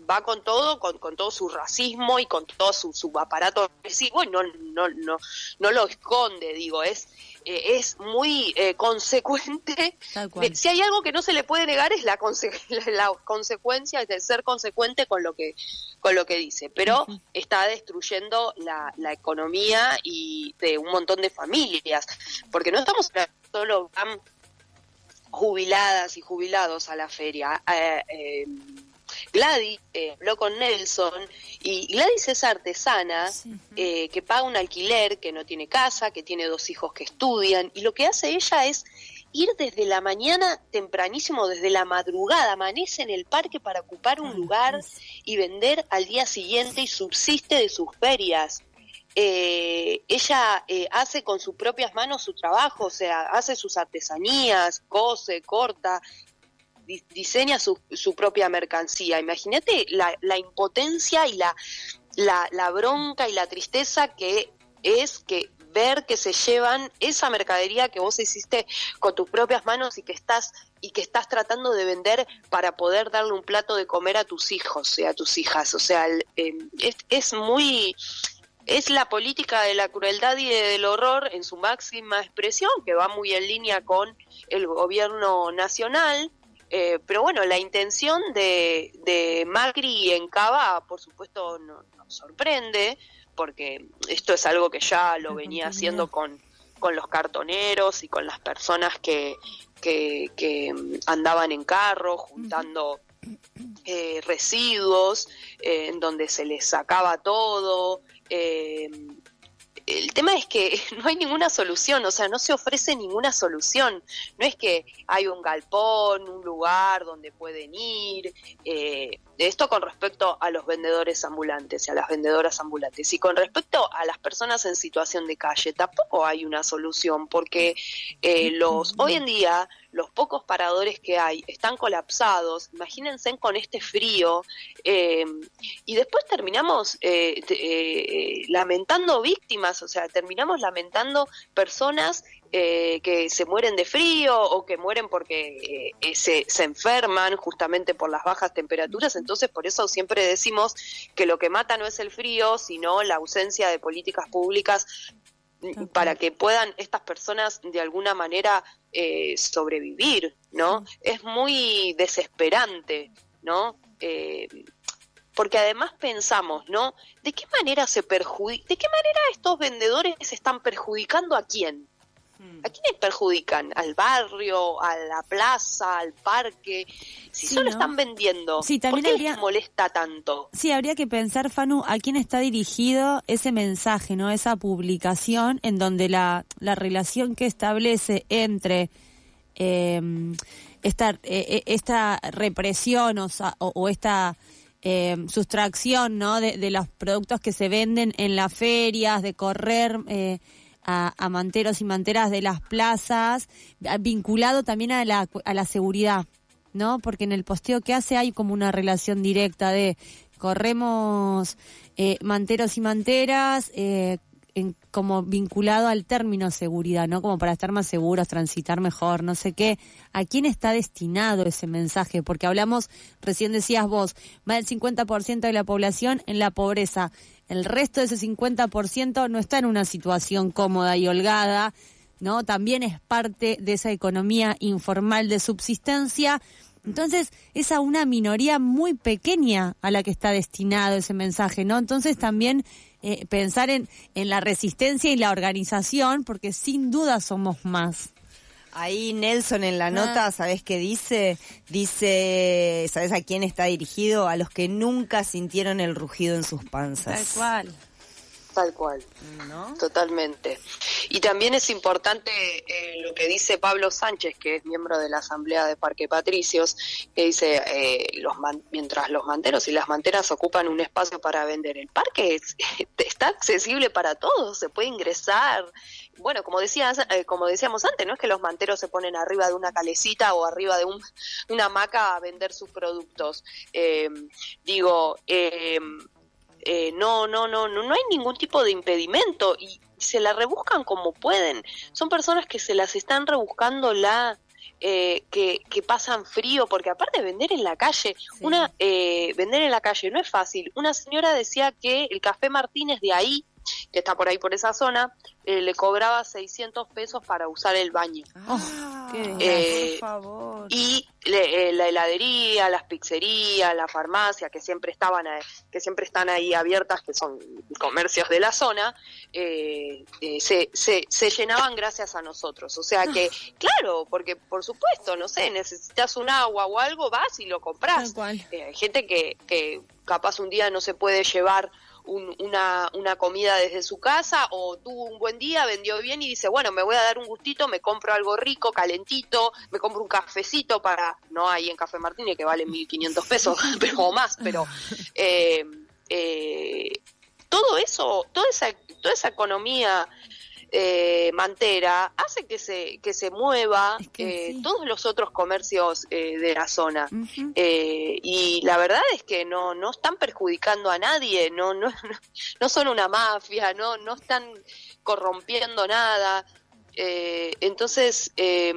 va con todo, con todo su racismo y con todo su aparato agresivo, y no lo esconde, digo, es muy consecuente. Si hay algo que no se le puede negar es la consecuencia, es de ser consecuente con lo que dice, pero está destruyendo la economía y de un montón de familias, porque no estamos solo van jubiladas y jubilados a la feria. Gladys habló con Nelson, y Gladys es artesana, que paga un alquiler, que no tiene casa, que tiene 2 hijos que estudian, y lo que hace ella es ir desde la mañana tempranísimo, desde la madrugada, amanece en el parque para ocupar un lugar y vender al día siguiente, y subsiste de sus ferias. Ella hace con sus propias manos su trabajo, o sea, hace sus artesanías, cose, corta, diseña su propia mercancía. Imagínate la impotencia y la bronca y la tristeza que es que ver que se llevan esa mercadería que vos hiciste con tus propias manos y que estás tratando de vender para poder darle un plato de comer a tus hijos y a tus hijas. O sea, es la política de la crueldad y del horror en su máxima expresión, que va muy en línea con el gobierno nacional. Pero bueno, la intención de Macri en Cava, por supuesto, nos sorprende, porque esto es algo que ya lo venía haciendo con los cartoneros y con las personas que andaban en carro juntando residuos, en donde se les sacaba todo. El tema es que no hay ninguna solución, o sea, no se ofrece ninguna solución. No es que hay un galpón, un lugar donde pueden ir. Esto con respecto a los vendedores ambulantes y a las vendedoras ambulantes. Y con respecto a las personas en situación de calle, tampoco hay una solución, porque hoy en día los pocos paradores que hay están colapsados. Imagínense con este frío, y después terminamos lamentando víctimas, o sea, terminamos lamentando personas que se mueren de frío o que mueren porque se enferman justamente por las bajas temperaturas. Entonces, por eso siempre decimos que lo que mata no es el frío, sino la ausencia de políticas públicas para que puedan estas personas de alguna manera sobrevivir, ¿no? Es muy desesperante, ¿no? Porque además pensamos, ¿no? ¿De qué manera estos vendedores están perjudicando a quién? ¿A quiénes perjudican? ¿Al barrio, a la plaza, al parque? Si solo están vendiendo, ¿por qué les molesta tanto? Sí, habría que pensar, Fanu, a quién está dirigido ese mensaje, ¿no? Esa publicación en donde la relación que establece entre esta represión o esta sustracción, ¿no? de los productos que se venden en las ferias, de correr a manteros y manteras de las plazas, vinculado también a la seguridad, ¿no? Porque en el posteo que hace hay como una relación directa de corremos manteros y manteras, como vinculado al término seguridad, ¿no? Como para estar más seguros, transitar mejor, no sé qué. ¿A quién está destinado ese mensaje? Porque hablamos, recién decías vos, más del 50% de la población en la pobreza. El resto de ese 50% no está en una situación cómoda y holgada, ¿no? También es parte de esa economía informal de subsistencia. Entonces, es a una minoría muy pequeña a la que está destinado ese mensaje, ¿no? Entonces, también pensar en la resistencia y la organización, porque sin duda somos más. Ahí Nelson en la nota, ¿sabés qué dice? Dice, ¿sabés a quién está dirigido? A los que nunca sintieron el rugido en sus panzas. Tal cual, ¿no? Totalmente. Y también es importante lo que dice Pablo Sánchez, que es miembro de la Asamblea de Parque Patricios, que dice, mientras los manteros y las manteras ocupan un espacio para vender, el parque está accesible para todos, se puede ingresar. Bueno, como decíamos antes, no es que los manteros se ponen arriba de una calecita o arriba de una hamaca a vender sus productos. No hay ningún tipo de impedimento y se la rebuscan como pueden. Son personas que se las están rebuscando la que pasan frío, porque aparte vender en la calle, vender en la calle no es fácil. Una señora decía que el Café Martínez de ahí, que está por ahí por esa zona, le cobraba 600 pesos para usar el baño. Por favor. Y la heladería, las pizzerías, la farmacia, que siempre están ahí abiertas, que son comercios de la zona, se llenaban gracias a nosotros. O sea que, claro, porque por supuesto, no sé, necesitas un agua o algo, vas y lo compras. Hay gente que capaz un día no se puede llevar una comida desde su casa, o tuvo un buen día, vendió bien y dice, bueno, me voy a dar un gustito, me compro algo rico, calentito, me compro un cafecito no hay en Café Martínez que vale 1.500 pesos, o más, pero todo eso, toda esa economía mantera hace que se mueva todos los otros comercios de la zona. Y la verdad es que no están perjudicando a nadie, no son una mafia, no están corrompiendo nada. Entonces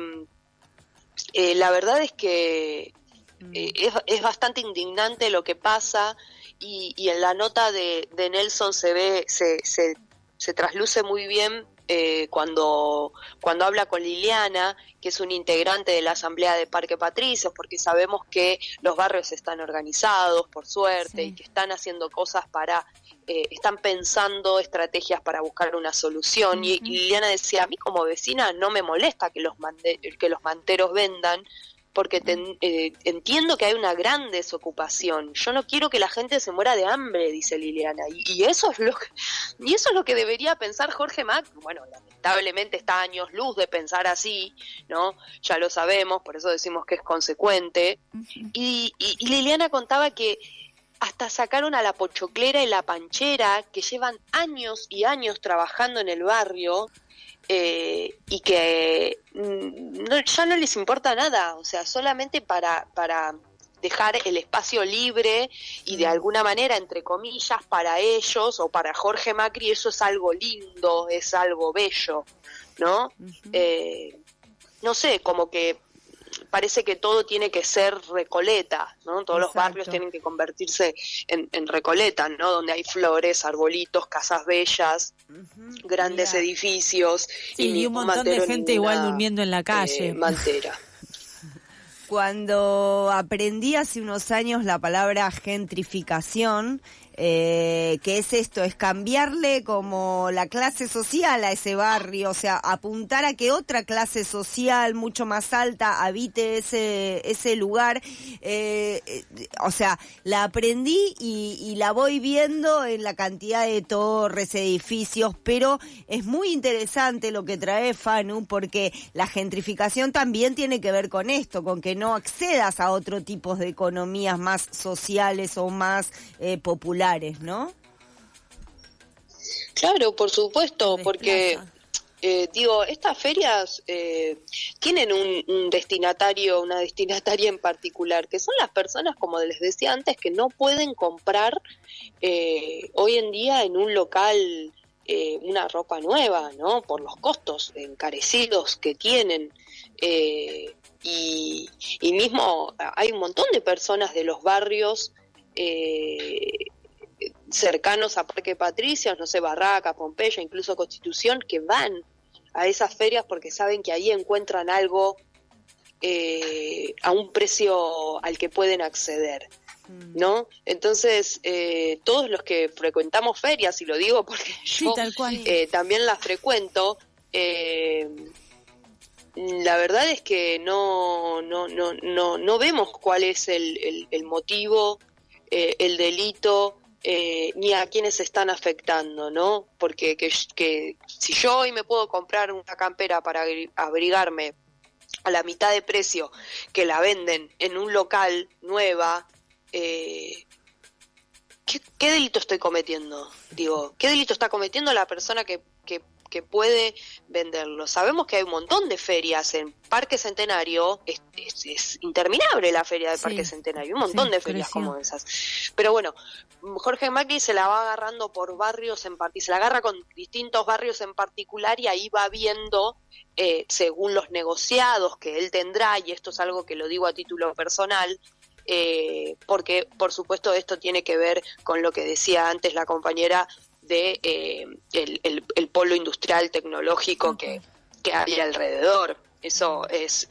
la verdad es que es bastante indignante lo que pasa, y en la nota de Nelson se trasluce muy bien cuando habla con Liliana, que es un integrante de la Asamblea de Parque Patricios, porque sabemos que los barrios están organizados, por suerte, y que están haciendo cosas están pensando estrategias para buscar una solución. Y Liliana decía, a mí como vecina no me molesta que los manteros vendan, porque entiendo que hay una gran desocupación. Yo no quiero que la gente se muera de hambre, dice Liliana, y eso es lo que debería pensar Jorge Macri. Bueno, lamentablemente está a años luz de pensar así, ¿no? Ya lo sabemos, por eso decimos que es consecuente. Y Liliana contaba que hasta sacaron a la pochoclera y la panchera, que llevan años y años trabajando en el barrio, y que ya no les importa nada, o sea, solamente para dejar el espacio libre, y de alguna manera, entre comillas, para ellos o para Jorge Macri, eso es algo lindo, es algo bello, ¿no? No sé, como que parece que todo tiene que ser Recoleta, ¿no? Todos los barrios tienen que convertirse en Recoleta, ¿no? Donde hay flores, arbolitos, casas bellas, grandes edificios. Y un montón de gente igual durmiendo en la calle. Mantera. Cuando aprendí hace unos años la palabra gentrificación, que es esto, es cambiarle como la clase social a ese barrio, o sea, apuntar a que otra clase social mucho más alta habite ese lugar. O sea, la aprendí y la voy viendo en la cantidad de torres, edificios, pero es muy interesante lo que trae Fanu, porque la gentrificación también tiene que ver con esto, con que no accedas a otro tipo de economías más sociales o más populares, ¿no? Claro, por supuesto, porque estas ferias tienen un destinatario, una destinataria en particular, que son las personas, como les decía antes, que no pueden comprar hoy en día en un local una ropa nueva, ¿no? Por los costos encarecidos que tienen. Y mismo hay un montón de personas de los barrios cercanos a Parque Patricios, no sé, Barraca, Pompeya, incluso Constitución, que van a esas ferias porque saben que ahí encuentran algo a un precio al que pueden acceder, ¿no? Entonces, todos los que frecuentamos ferias, y lo digo porque yo también las frecuento, la verdad es que no vemos cuál es el motivo, el delito, ni a quienes están afectando, ¿no? Porque que si yo hoy me puedo comprar una campera para abrigarme a la mitad de precio que la venden en un local nueva, ¿qué delito estoy cometiendo? Digo, ¿qué delito está cometiendo la persona que que puede venderlo. Sabemos que hay un montón de ferias en Parque Centenario, es interminable la feria de Parque Centenario, un montón de ferias como esas. Pero bueno, Jorge Macri se la va agarrando por barrios se la agarra con distintos barrios en particular y ahí va viendo, según los negociados que él tendrá, y esto es algo que lo digo a título personal, porque por supuesto esto tiene que ver con lo que decía antes la compañera de el polo industrial tecnológico que hay alrededor. Eso es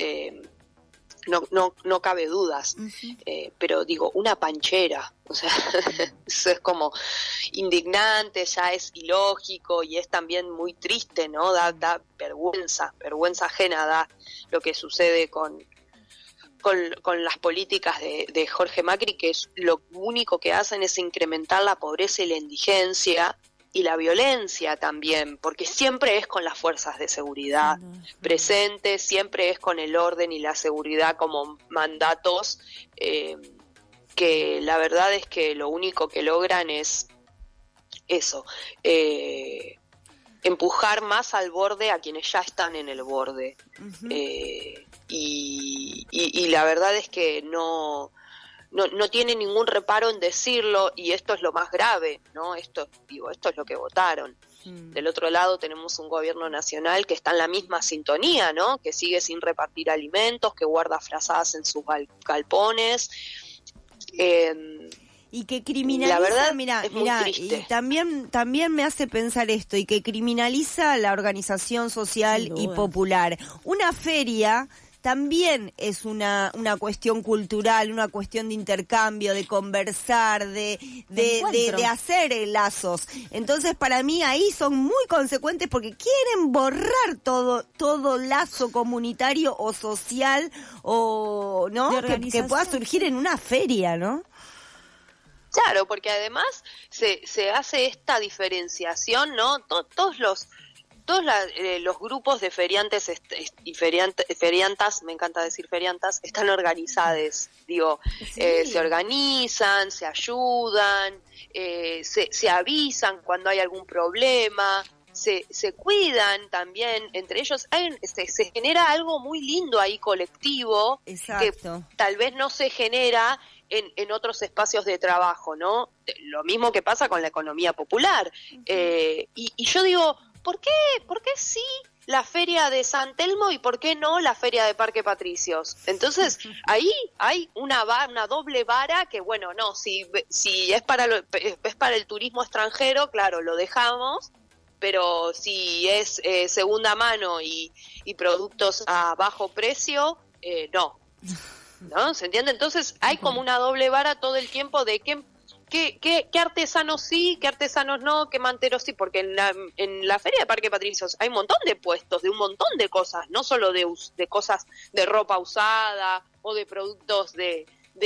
no cabe dudas. Pero digo, una panchera, o sea, eso es como indignante, ya es ilógico y es también muy triste, ¿no? Da vergüenza ajena da lo que sucede con las políticas de Jorge Macri, que es lo único que hacen es incrementar la pobreza y la indigencia y la violencia también, porque siempre es con las fuerzas de seguridad presentes, siempre es con el orden y la seguridad como mandatos, que la verdad es que lo único que logran es eso, empujar más al borde a quienes ya están en el borde. Y la verdad es que no tiene ningún reparo en decirlo, y esto es lo más grave, ¿no? Esto es lo que votaron. Del otro lado tenemos un gobierno nacional que está en la misma sintonía, ¿no? Que sigue sin repartir alimentos, que guarda frazadas en sus galpones. Y que criminaliza, la verdad, mira, triste. y también me hace pensar esto, y que criminaliza la organización social y popular. Una feria también es una cuestión cultural, una cuestión de intercambio, de conversar, de hacer lazos. Entonces, para mí ahí son muy consecuentes porque quieren borrar todo lazo comunitario o social o no que pueda surgir en una feria, ¿no? Claro, porque además se hace esta diferenciación, ¿no? Todos los grupos de feriantes y feriantas, me encanta decir feriantas, están organizados, digo, se organizan, se ayudan, se avisan cuando hay algún problema, se cuidan también, entre ellos se genera algo muy lindo ahí colectivo. Exacto. Que tal vez no se genera en otros espacios de trabajo, ¿no? Lo mismo que pasa con la economía popular. Y yo digo, ¿por qué sí la feria de San Telmo y por qué no la feria de Parque Patricios? Entonces, ahí hay una doble vara que, bueno, no, si es para el turismo extranjero, claro, lo dejamos, pero si es segunda mano y productos a bajo precio, no. ¿No? ¿Se entiende? Entonces hay como una doble vara todo el tiempo de qué artesanos sí, qué artesanos no, qué manteros sí, porque en la feria de Parque Patricios hay un montón de puestos de un montón de cosas, no solo de cosas de ropa usada o de productos de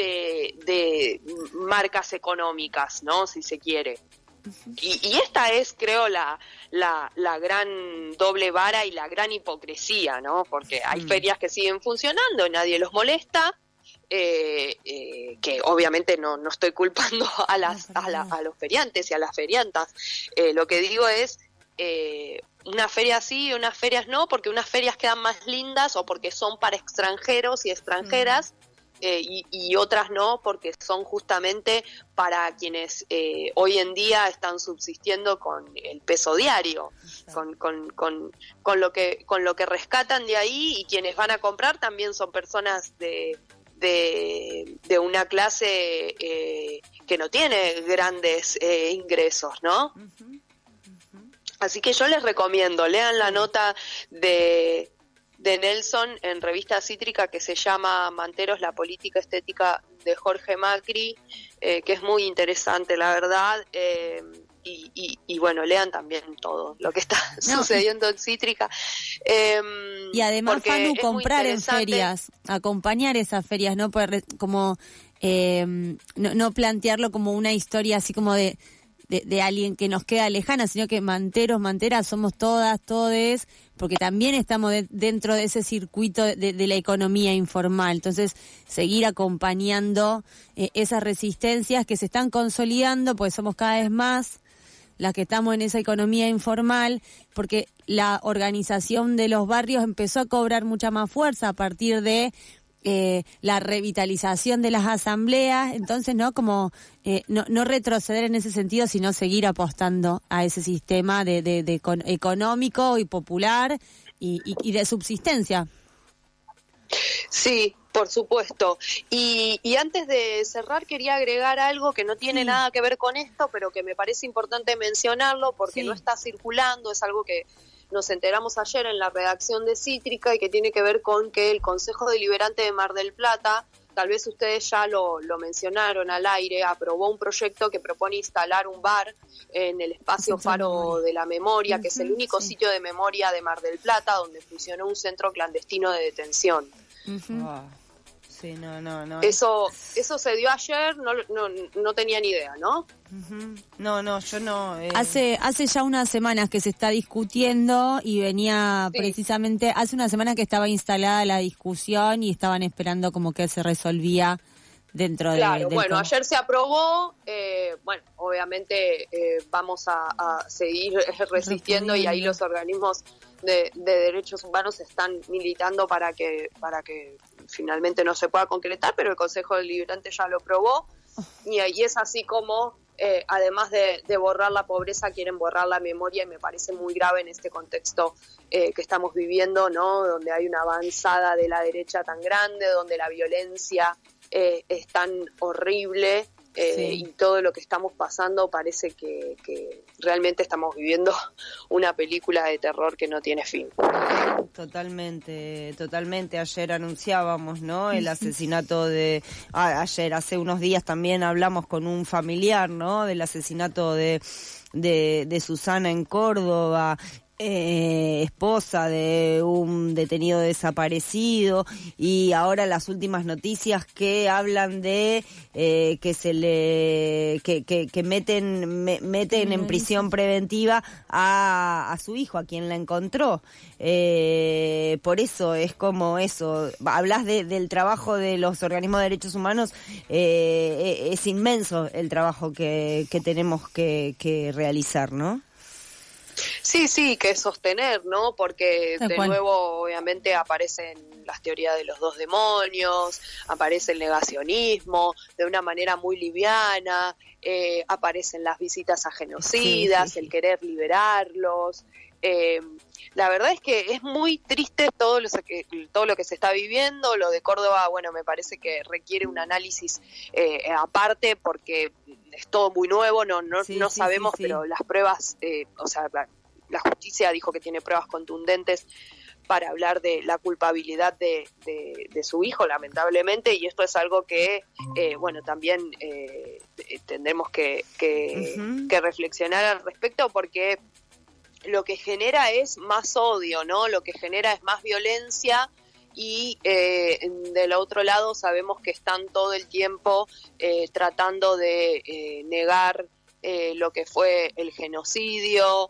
marcas económicas, ¿no? Si se quiere. Y esta es, creo, la gran doble vara y la gran hipocresía, ¿no? Porque hay ferias que siguen funcionando, nadie los molesta, que obviamente no estoy culpando a los feriantes y a las feriantas. Lo que digo es, una feria sí y unas ferias no, porque unas ferias quedan más lindas o porque son para extranjeros y extranjeras, y otras no, porque son justamente para quienes hoy en día están subsistiendo con el peso diario, con lo que rescatan de ahí, y quienes van a comprar también son personas de una clase que no tiene grandes ingresos, ¿no? Así que yo les recomiendo, lean la nota de Nelson en Revista Cítrica que se llama Manteros, la política estética de Jorge Macri, que es muy interesante, la verdad, y bueno, lean también todo lo que está sucediendo en Cítrica. Y además, Fanu, comprar en ferias, acompañar esas ferias, no poder como no plantearlo como una historia así como de alguien que nos queda lejana, sino que manteras somos todas, todes, porque también estamos dentro de ese circuito de la economía informal. Entonces, seguir acompañando esas resistencias que se están consolidando, pues somos cada vez más las que estamos en esa economía informal, porque la organización de los barrios empezó a cobrar mucha más fuerza a partir de la revitalización de las asambleas, entonces no retroceder en ese sentido, sino seguir apostando a ese sistema de económico y popular y de subsistencia. Sí, por supuesto. Y antes de cerrar quería agregar algo que no tiene nada que ver con esto, pero que me parece importante mencionarlo porque no está circulando, es algo que nos enteramos ayer en la redacción de Cítrica y que tiene que ver con que el Consejo Deliberante de Mar del Plata, tal vez ustedes ya lo mencionaron al aire, aprobó un proyecto que propone instalar un bar en el espacio Faro de la Memoria, que es el único sitio de memoria de Mar del Plata donde funcionó un centro clandestino de detención. Sí, no. Eso se dio ayer, no tenía ni idea, ¿no? No, yo no. Hace ya unas semanas que se está discutiendo y venía precisamente, hace una semana que estaba instalada la discusión y estaban esperando como que se resolvía dentro del ayer se aprobó, obviamente vamos a seguir resistiendo y ahí los organismos de derechos humanos están militando para que finalmente no se pueda concretar, pero el Consejo Deliberante ya lo aprobó y ahí es así como además de borrar la pobreza quieren borrar la memoria y me parece muy grave en este contexto que estamos viviendo, ¿no? Donde hay una avanzada de la derecha tan grande, donde la violencia es tan horrible y todo lo que estamos pasando parece que realmente estamos viviendo una película de terror que no tiene fin. Totalmente. Ayer anunciábamos, ¿no? El asesinato hace unos días también hablamos con un familiar, ¿no? Del asesinato de Susana en Córdoba. Esposa de un detenido desaparecido y ahora las últimas noticias que hablan de que se le que meten en prisión preventiva a su hijo, a quien la encontró. Por eso es como eso, hablas del trabajo de los organismos de derechos humanos, es inmenso el trabajo que tenemos que realizar, ¿no? Sí, que sostener, ¿no? Porque nuevo obviamente aparecen las teorías de los dos demonios, aparece el negacionismo de una manera muy liviana, aparecen las visitas a genocidas, el querer liberarlos. La verdad es que es muy triste todo lo que se está viviendo. Lo de Córdoba, me parece que requiere un análisis aparte porque es todo muy nuevo, no sabemos, pero las pruebas, la justicia dijo que tiene pruebas contundentes para hablar de la culpabilidad de su hijo, lamentablemente, y esto es algo que, también tendremos que reflexionar al respecto porque lo que genera es más odio, ¿no? Lo que genera es más violencia y del otro lado sabemos que están todo el tiempo tratando de negar lo que fue el genocidio,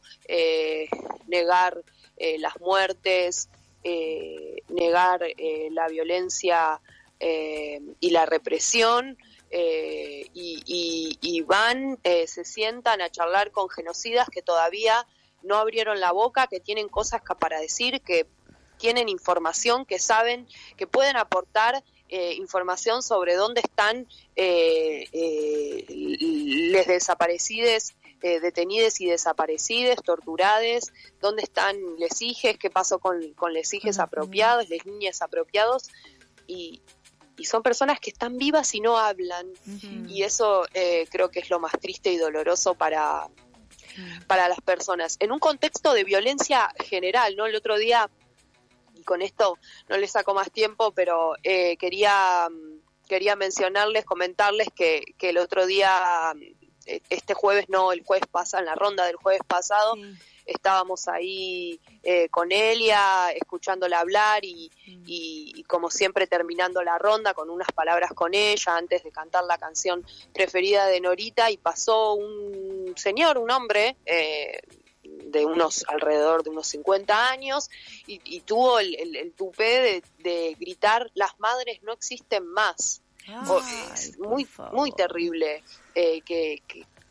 negar las muertes, negar la violencia y la represión, y van, se sientan a charlar con genocidas que todavía no abrieron la boca, que tienen cosas para decir, que tienen información, que saben, que pueden aportar información sobre dónde están les desaparecides, detenides y desaparecides, torturades, dónde están les hijes, qué pasó con les hijes apropiados, les niñas apropiados, y son personas que están vivas y no hablan, y eso creo que es lo más triste y doloroso para las personas. En un contexto de violencia general, ¿no? El otro día, y con esto no les saco más tiempo, pero quería mencionarles, comentarles que el otro día, este jueves, el jueves pasado, en la ronda del jueves pasado, estábamos ahí con Elia, escuchándola hablar y como siempre terminando la ronda con unas palabras con ella antes de cantar la canción preferida de Norita, y pasó un señor, un hombre de alrededor de unos 50 años y tuvo el tupé de gritar: las madres no existen más. Es muy terrible que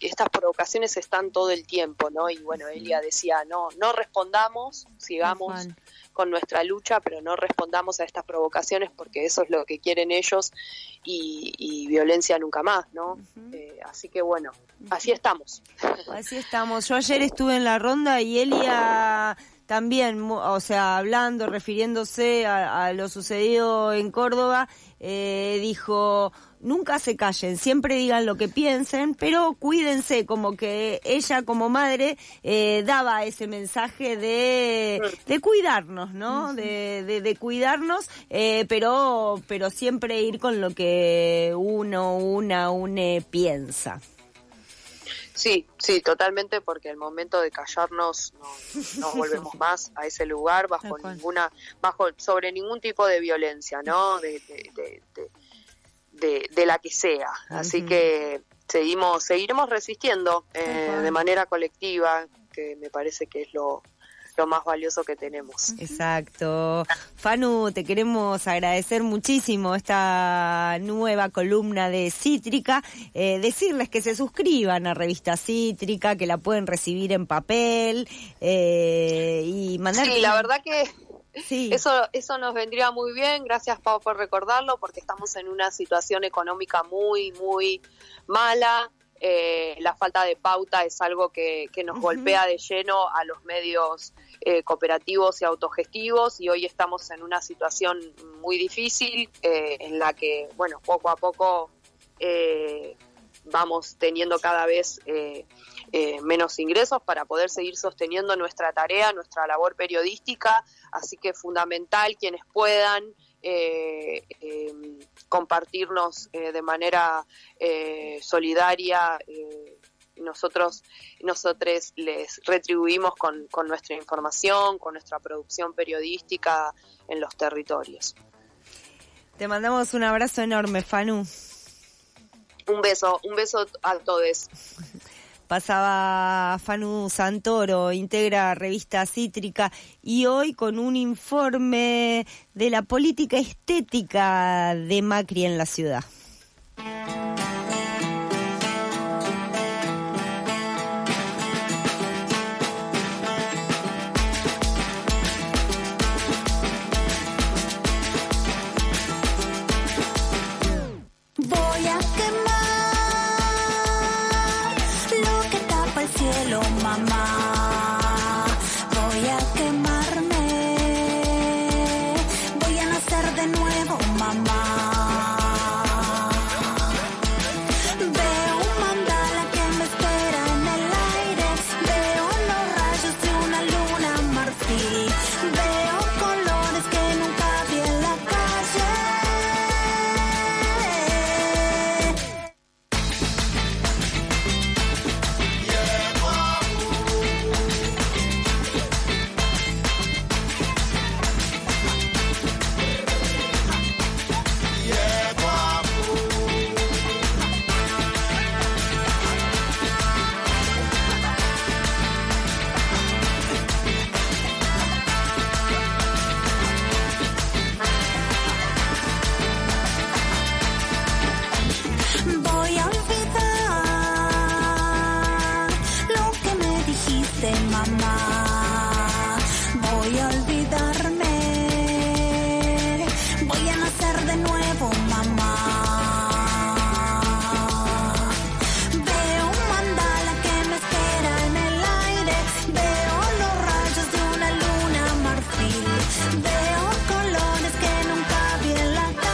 estas provocaciones están todo el tiempo, ¿no? Y bueno, Elia decía, no respondamos, sigamos con nuestra lucha, pero no respondamos a estas provocaciones porque eso es lo que quieren ellos y violencia nunca más, ¿no? Así que bueno, así estamos. Así estamos. Yo ayer estuve en la ronda y Elia también, o sea, hablando, refiriéndose a lo sucedido en Córdoba, dijo, nunca se callen, siempre digan lo que piensen, pero cuídense, como que ella como madre daba ese mensaje de cuidarnos, ¿no? De cuidarnos, pero siempre ir con lo que une piensa. Sí, totalmente, porque el momento de callarnos no volvemos más a ese lugar sobre ningún tipo de violencia, ¿no? De la que sea. Así que seguiremos resistiendo de manera colectiva, que me parece que es lo más valioso que tenemos. Exacto. Fanu, te queremos agradecer muchísimo esta nueva columna de Cítrica, decirles que se suscriban a Revista Cítrica, que la pueden recibir en papel y mandar... Sí, la verdad que eso nos vendría muy bien. Gracias, Pau, por recordarlo, porque estamos en una situación económica muy, muy mala. La falta de pauta es algo que nos golpea de lleno a los medios cooperativos y autogestivos, y hoy estamos en una situación muy difícil en la que, bueno, poco a poco vamos teniendo cada vez menos ingresos para poder seguir sosteniendo nuestra tarea, nuestra labor periodística, así que es fundamental quienes puedan compartirnos de manera solidaria. Nosotros les retribuimos con nuestra información, con nuestra producción periodística en los territorios. Te mandamos un abrazo enorme, Fanu. Un beso a todos. Pasaba Fanu Santoro, integra Revista Cítrica, y hoy con un informe de la política estética de Macri en la ciudad. Voy a quemar lo que tapa el cielo, mamá. Voy a quemarme, voy a nacer de nuevo, mamá. Veo un mandala que me espera en el aire, veo los rayos de una luna marfil, veo colores que nunca vi en la calle. Voy a olvidar lo que me dijiste, mamá. Voy a olvidarme, voy a nacer de nuevo, mamá. Veo un mandala que me espera en el aire, veo los rayos de una luna marfil, veo colores que nunca vi en la calle.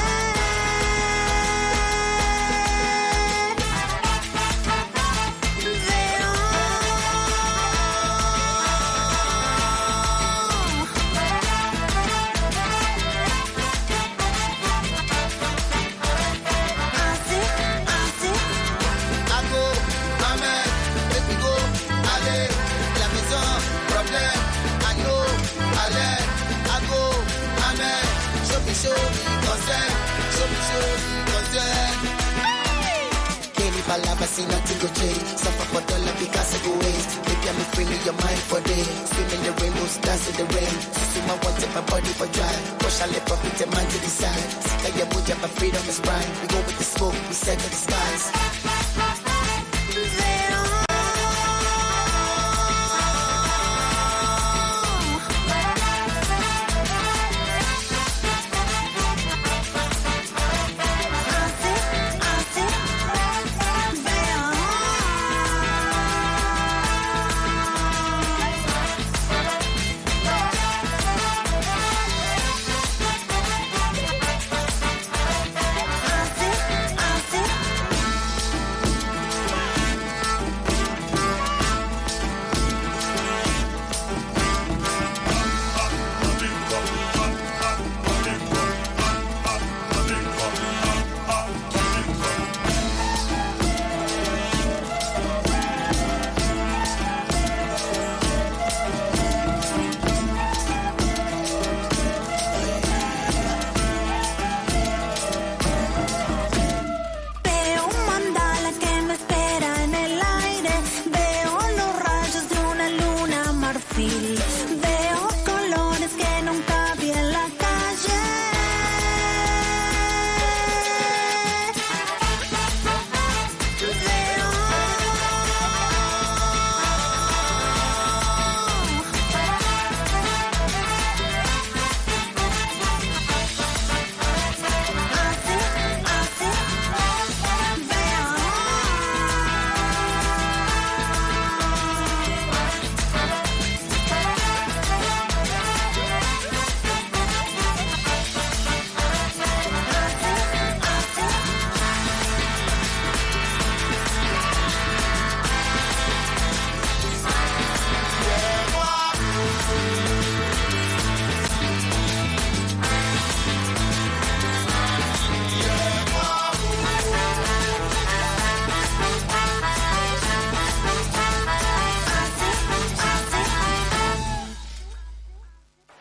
Palabras sin nothing to change. Suffer for dollar because of your ways. Baby, I'm free your mind for day. Swim in the rainbows, dance in the rain. Swim, I want my body for drive. Push a lip up with the man to decide. Like your mood, my freedom is right. We go with the smoke, we set to the skies.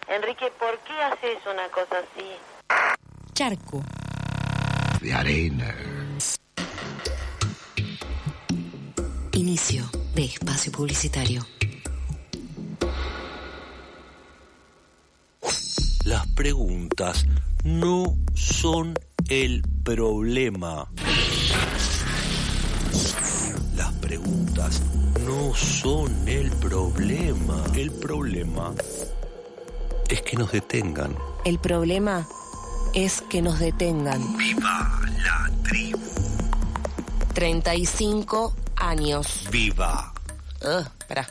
Enrique, ¿por qué haces una cosa así? Charco. De arena. Inicio de espacio publicitario. Las preguntas no son el problema. Las preguntas no son el problema. El problema es que nos detengan. El problema es que nos detengan. ¡Viva la tribu! 35 años. ¡Viva! Espera.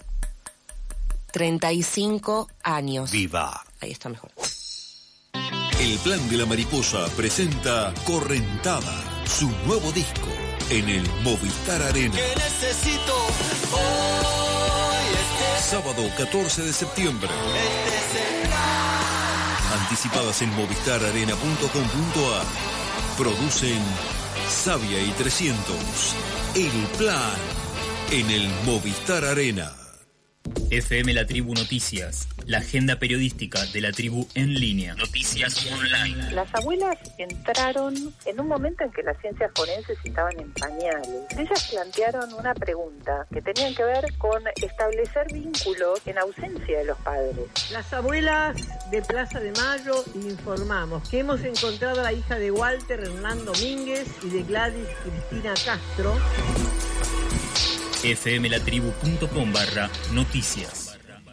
35 años. ¡Viva! Ahí está mejor. El Plan de la Mariposa presenta Correntada, su nuevo disco, en el Movistar Arena. ¿Qué necesito hoy? Sábado 14 de septiembre. Anticipadas en movistararena.com.ar. Producen Sabia y 300. El Plan en el Movistar Arena. FM La Tribu Noticias, la agenda periodística de la tribu en línea. Noticias online. Las abuelas entraron en un momento en que las ciencias forenses estaban en pañales. Ellas plantearon una pregunta que tenían que ver con establecer vínculos en ausencia de los padres. Las abuelas de Plaza de Mayo informamos que hemos encontrado a la hija de Walter Hernán Domínguez y de Gladys Cristina Castro. fmlatribu.com/noticias.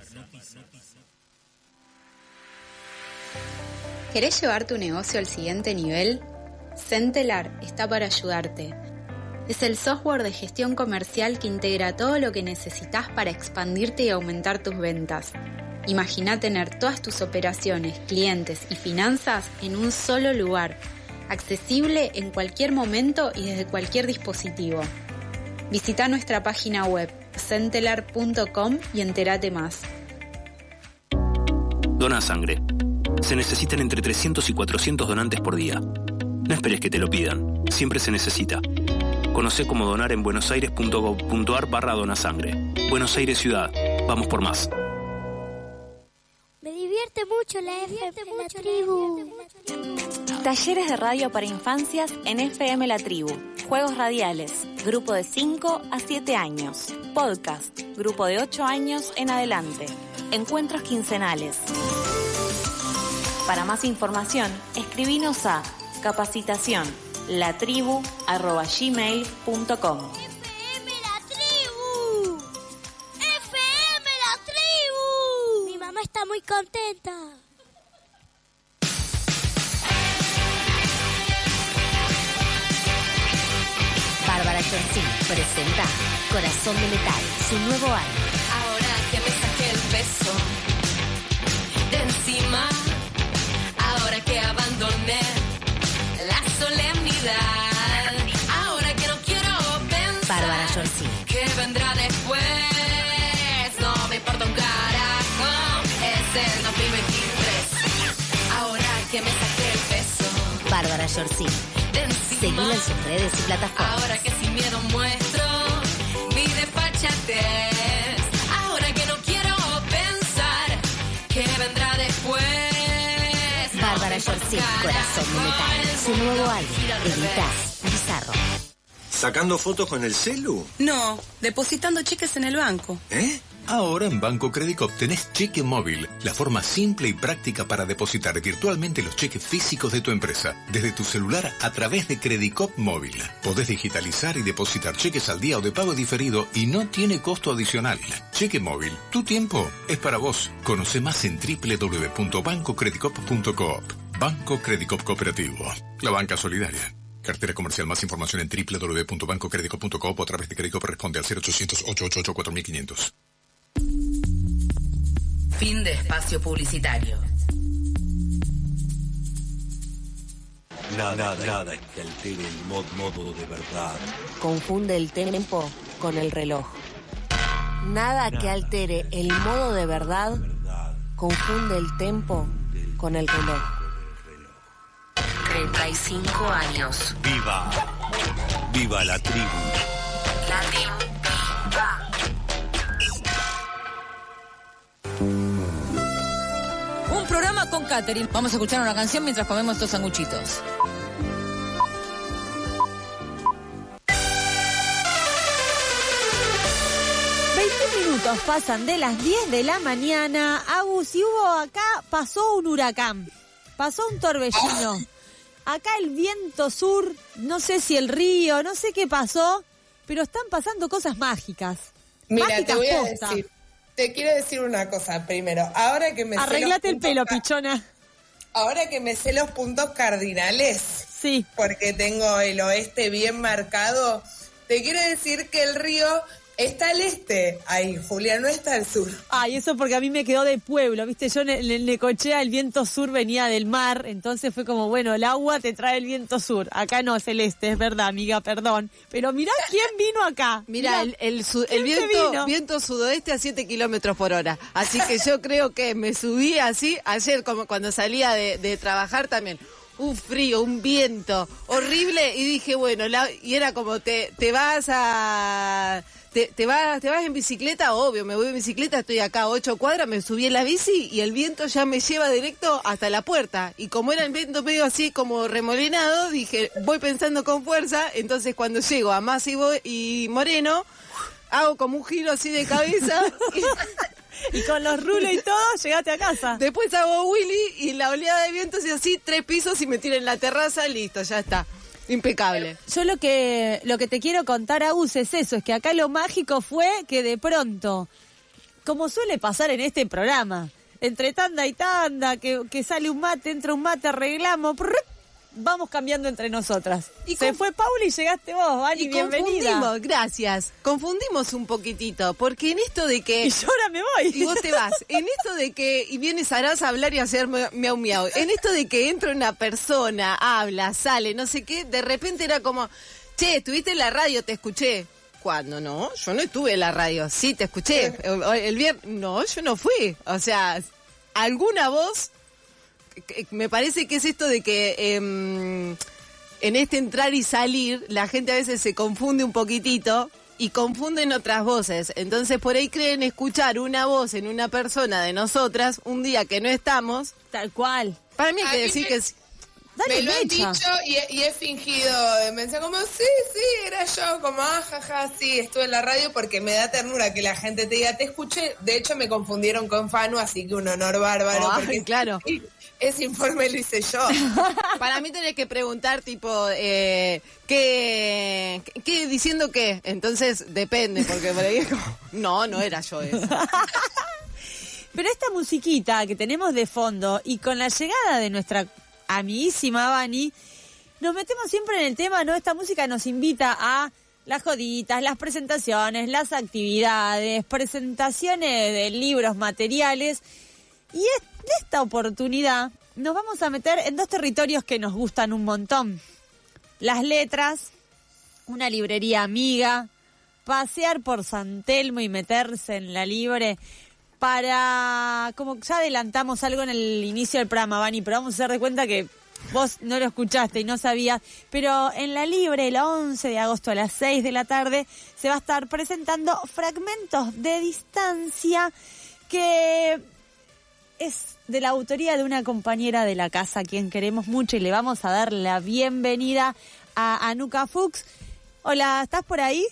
¿Querés llevar tu negocio al siguiente nivel? Centelar está para ayudarte. Es el software de gestión comercial que integra todo lo que necesitas para expandirte y aumentar tus ventas. Imagina tener todas tus operaciones, clientes y finanzas en un solo lugar, accesible en cualquier momento y desde cualquier dispositivo. Visita nuestra página web centelar.com y entérate más. Dona sangre. Se necesitan entre 300 y 400 donantes por día. No esperes que te lo pidan. Siempre se necesita. Conoce cómo donar en buenosaires.gov.ar/donasangre. Buenos Aires Ciudad. Vamos por más. Me divierte mucho la FM La Tribu. Talleres de radio para infancias en FM La Tribu. Juegos radiales, grupo de 5 a 7 años. Podcast, grupo de 8 años en adelante. Encuentros quincenales. Para más información, escribinos a capacitación.latribu@gmail.com. FM La Tribu. FM La Tribu. Mi mamá está muy contenta. Bárbara Chorcín presenta Corazón de Metal, su nuevo álbum. Ahora que me saqué el peso de encima, ahora que abandoné la solemnidad, ahora que no quiero pensar Bárbara Chorcín. que vendrá después, no me importa un carajo, es el 2023. Ahora que me saqué el peso Bárbara Chorcín. de encima, Seguila en sus redes y plataformas. ahora que sin miedo muestro mi desfachatez, ahora que no quiero pensar que vendrá después. Bárbara Chorcín, Corazón de Metal, su nuevo álbum. Editas Bizarro. ¿Sacando fotos con el celu? No, depositando cheques en el banco. ¿Eh? Ahora en Banco Credicop tenés cheque móvil, la forma simple y práctica para depositar virtualmente los cheques físicos de tu empresa, desde tu celular a través de Credicop Móvil. Podés digitalizar y depositar cheques al día o de pago diferido y no tiene costo adicional. Cheque móvil, tu tiempo es para vos. Conoce más en www.bancocredicop.coop. Banco Credicop Cooperativo, la banca solidaria. Cartera comercial. Más información en www.bancocredicop.coop o a través de Credicop. Responde al 0800-888-4500. Fin de espacio publicitario. Nada que altere el modo de verdad. Confunde el tiempo con el reloj. Nada que altere el modo de verdad confunde el tiempo con el reloj. 35 años. ¡Viva! ¡Viva la tribu! La tribu viva. Un programa programa con catering. Vamos a escuchar una canción mientras comemos estos sanguchitos. Minutos pasan de las 10 de la mañana. Agus, y pasó un huracán, pasó un torbellino. Acá el viento sur, no sé si el río, no sé qué pasó, pero están pasando cosas mágicas. Mira, mágicas te voy a posta. decir, te quiero decir una cosa primero. Ahora que me arreglate el pelo, pichona. Ahora que me sé los puntos cardinales, sí, porque tengo el oeste bien marcado, te quiero decir que el río está al este, ahí, Julia, no está al sur. Ay, eso porque a mí me quedó de pueblo, ¿viste? Yo en Necochea el viento sur venía del mar, entonces fue como, bueno, el agua te trae el viento sur. Acá no es el este, es verdad, amiga, perdón. Pero mirá quién vino acá. Mirá, el viento sudoeste a 7 kilómetros por hora. Así que yo creo que me subí así, ayer como cuando salía de trabajar también. Un frío, un viento horrible y dije, bueno, y era como te vas en bicicleta, obvio, me voy en bicicleta, estoy acá a 8 cuadras, me subí en la bici y el viento ya me lleva directo hasta la puerta. Y como era el viento medio así como remolinado, dije, voy pensando con fuerza, entonces cuando llego a Masi y Moreno, hago como un giro así de cabeza y con los rulos y todo, llegaste a casa. Después hago Willy y la oleada de viento y así 3 pisos y me tiro en la terraza, listo, ya está. Impecable. Yo lo que te quiero contar, Agus, es eso, es que acá lo mágico fue que de pronto, como suele pasar en este programa, entre tanda y tanda, que sale un mate, entra un mate, arreglamos, vamos cambiando entre nosotras. Se fue Paula y llegaste vos, Vani, bienvenida. Gracias. Confundimos un poquitito, porque en esto de que... Y yo ahora me voy. Y vos te vas. En esto de que... Y viene Sarás a hablar y a hacer miau miau. En esto de que entra una persona, habla, sale, no sé qué, de repente era como, che, estuviste en la radio, te escuché. ¿Cuándo? No, yo no estuve en la radio. Sí, te escuché. El viernes... No, yo no fui. O sea, alguna voz... Me parece que es esto de que en este entrar y salir la gente a veces se confunde un poquitito y confunden otras voces. Entonces por ahí creen escuchar una voz en una persona de nosotras un día que no estamos. Tal cual. Para mí hay que decir que... Dale, me lo han dicho y he fingido, pensé como, sí, era yo, como, jaja, sí, estuve en la radio porque me da ternura que la gente te diga, te escuché, de hecho me confundieron con Fanu, así que un honor bárbaro. Porque claro. Ese informe lo hice yo. Para mí tenés que preguntar, tipo, ¿qué diciendo qué? Entonces depende, porque por ahí es como, no era yo eso. Pero esta musiquita que tenemos de fondo y con la llegada de nuestra amiguísima Vani, nos metemos siempre en el tema, ¿no? Esta música nos invita a las joditas, las presentaciones, las actividades, presentaciones de libros, materiales. Y en esta oportunidad nos vamos a meter en 2 territorios que nos gustan un montón. Las letras, una librería amiga, pasear por San Telmo y meterse en la libre para, como ya adelantamos algo en el inicio del programa, Vani, pero vamos a hacer de cuenta que vos no lo escuchaste y no sabías, pero en la libre el 11 de agosto a las 6 de la tarde se va a estar presentando Fragmentos de Distancia, que es de la autoría de una compañera de la casa a quien queremos mucho y le vamos a dar la bienvenida a Anuka Fuchs. Hola, ¿estás por ahí?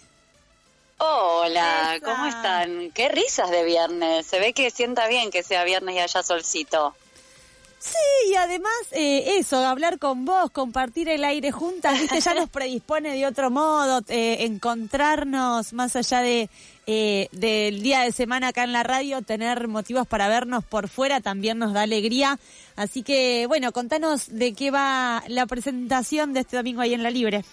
Hola, ¿cómo están? Qué risas de viernes. Se ve que sienta bien que sea viernes y haya solcito. Sí, y además eso, hablar con vos, compartir el aire juntas, ¿viste? Ya nos predispone de otro modo, encontrarnos más allá del día de semana acá en la radio, tener motivos para vernos por fuera también nos da alegría. Así que, bueno, contanos de qué va la presentación de este domingo ahí en La Libre.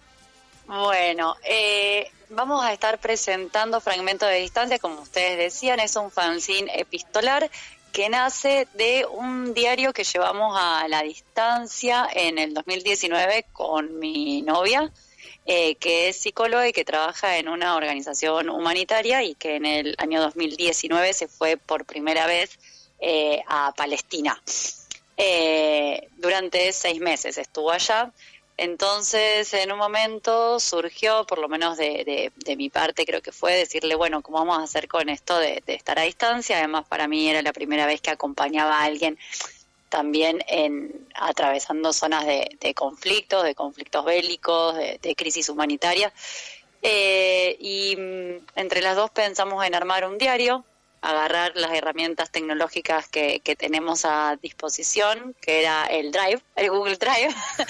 Bueno, vamos a estar presentando Fragmentos de Distancia, como ustedes decían, es un fanzine epistolar que nace de un diario que llevamos a la distancia en el 2019 con mi novia, que es psicóloga y que trabaja en una organización humanitaria y que en el año 2019 se fue por primera vez a Palestina. Durante 6 meses estuvo allá. Entonces, en un momento surgió, por lo menos de mi parte, creo que fue decirle, bueno, ¿cómo vamos a hacer con esto de estar a distancia? Además, para mí era la primera vez que acompañaba a alguien también atravesando zonas de conflictos bélicos, de crisis humanitaria. Y entre las dos pensamos en armar un diario, agarrar las herramientas tecnológicas que tenemos a disposición, que era el Google Drive,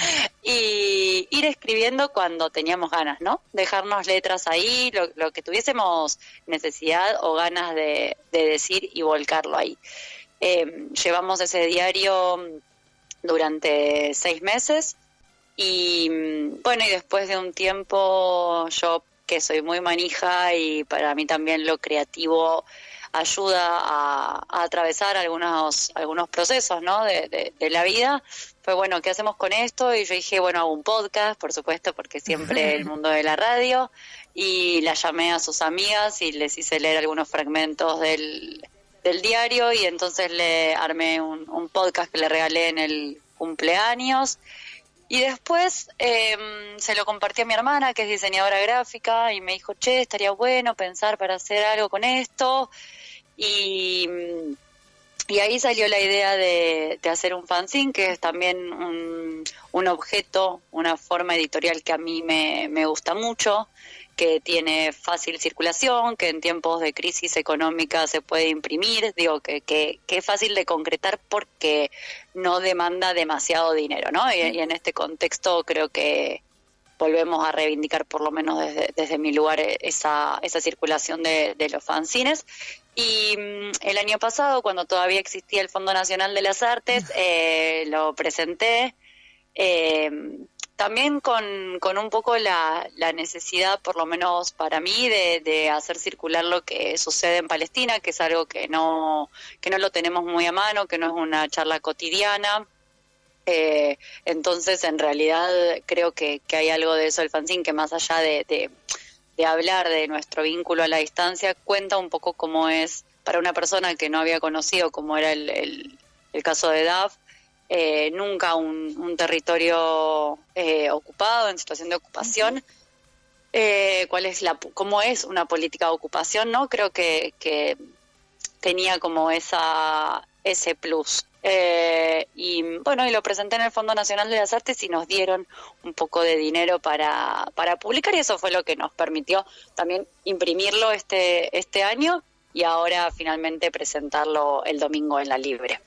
y ir escribiendo cuando teníamos ganas, ¿no? Dejarnos letras ahí, lo que tuviésemos necesidad o ganas de decir y volcarlo ahí. Llevamos ese diario durante 6 meses y bueno, y después de un tiempo, yo que soy muy manija y para mí también lo creativo ayuda a atravesar algunos procesos, ¿no? de la vida. Fue bueno, ¿qué hacemos con esto? Y yo dije, bueno, hago un podcast, por supuesto, porque siempre el mundo de la radio, y la llamé a sus amigas y les hice leer algunos fragmentos del diario, y entonces le armé un podcast que le regalé en el cumpleaños. Y después se lo compartí a mi hermana, que es diseñadora gráfica, y me dijo, che, estaría bueno pensar para hacer algo con esto. Y ahí salió la idea de hacer un fanzine, que es también un objeto, una forma editorial que a mí me gusta mucho, que tiene fácil circulación, que en tiempos de crisis económica se puede imprimir, digo que es fácil de concretar porque no demanda demasiado dinero, ¿no? Y en este contexto creo que volvemos a reivindicar, por lo menos desde mi lugar, esa circulación de los fanzines. Y el año pasado, cuando todavía existía el Fondo Nacional de las Artes, lo presenté, también con un poco la necesidad, por lo menos para mí, de hacer circular lo que sucede en Palestina, que es algo que no lo tenemos muy a mano, que no es una charla cotidiana. Entonces, en realidad, creo que hay algo de eso el fanzine, que más allá de hablar de nuestro vínculo a la distancia, cuenta un poco cómo es para una persona que no había conocido, como era el caso de Daf, nunca un territorio ocupado, en situación de ocupación, cómo es una política de ocupación, ¿no? Creo que tenía como ese plus. Y bueno, y lo presenté en el Fondo Nacional de las Artes y nos dieron un poco de dinero para publicar, y eso fue lo que nos permitió también imprimirlo este año y ahora finalmente presentarlo el domingo en La Libre.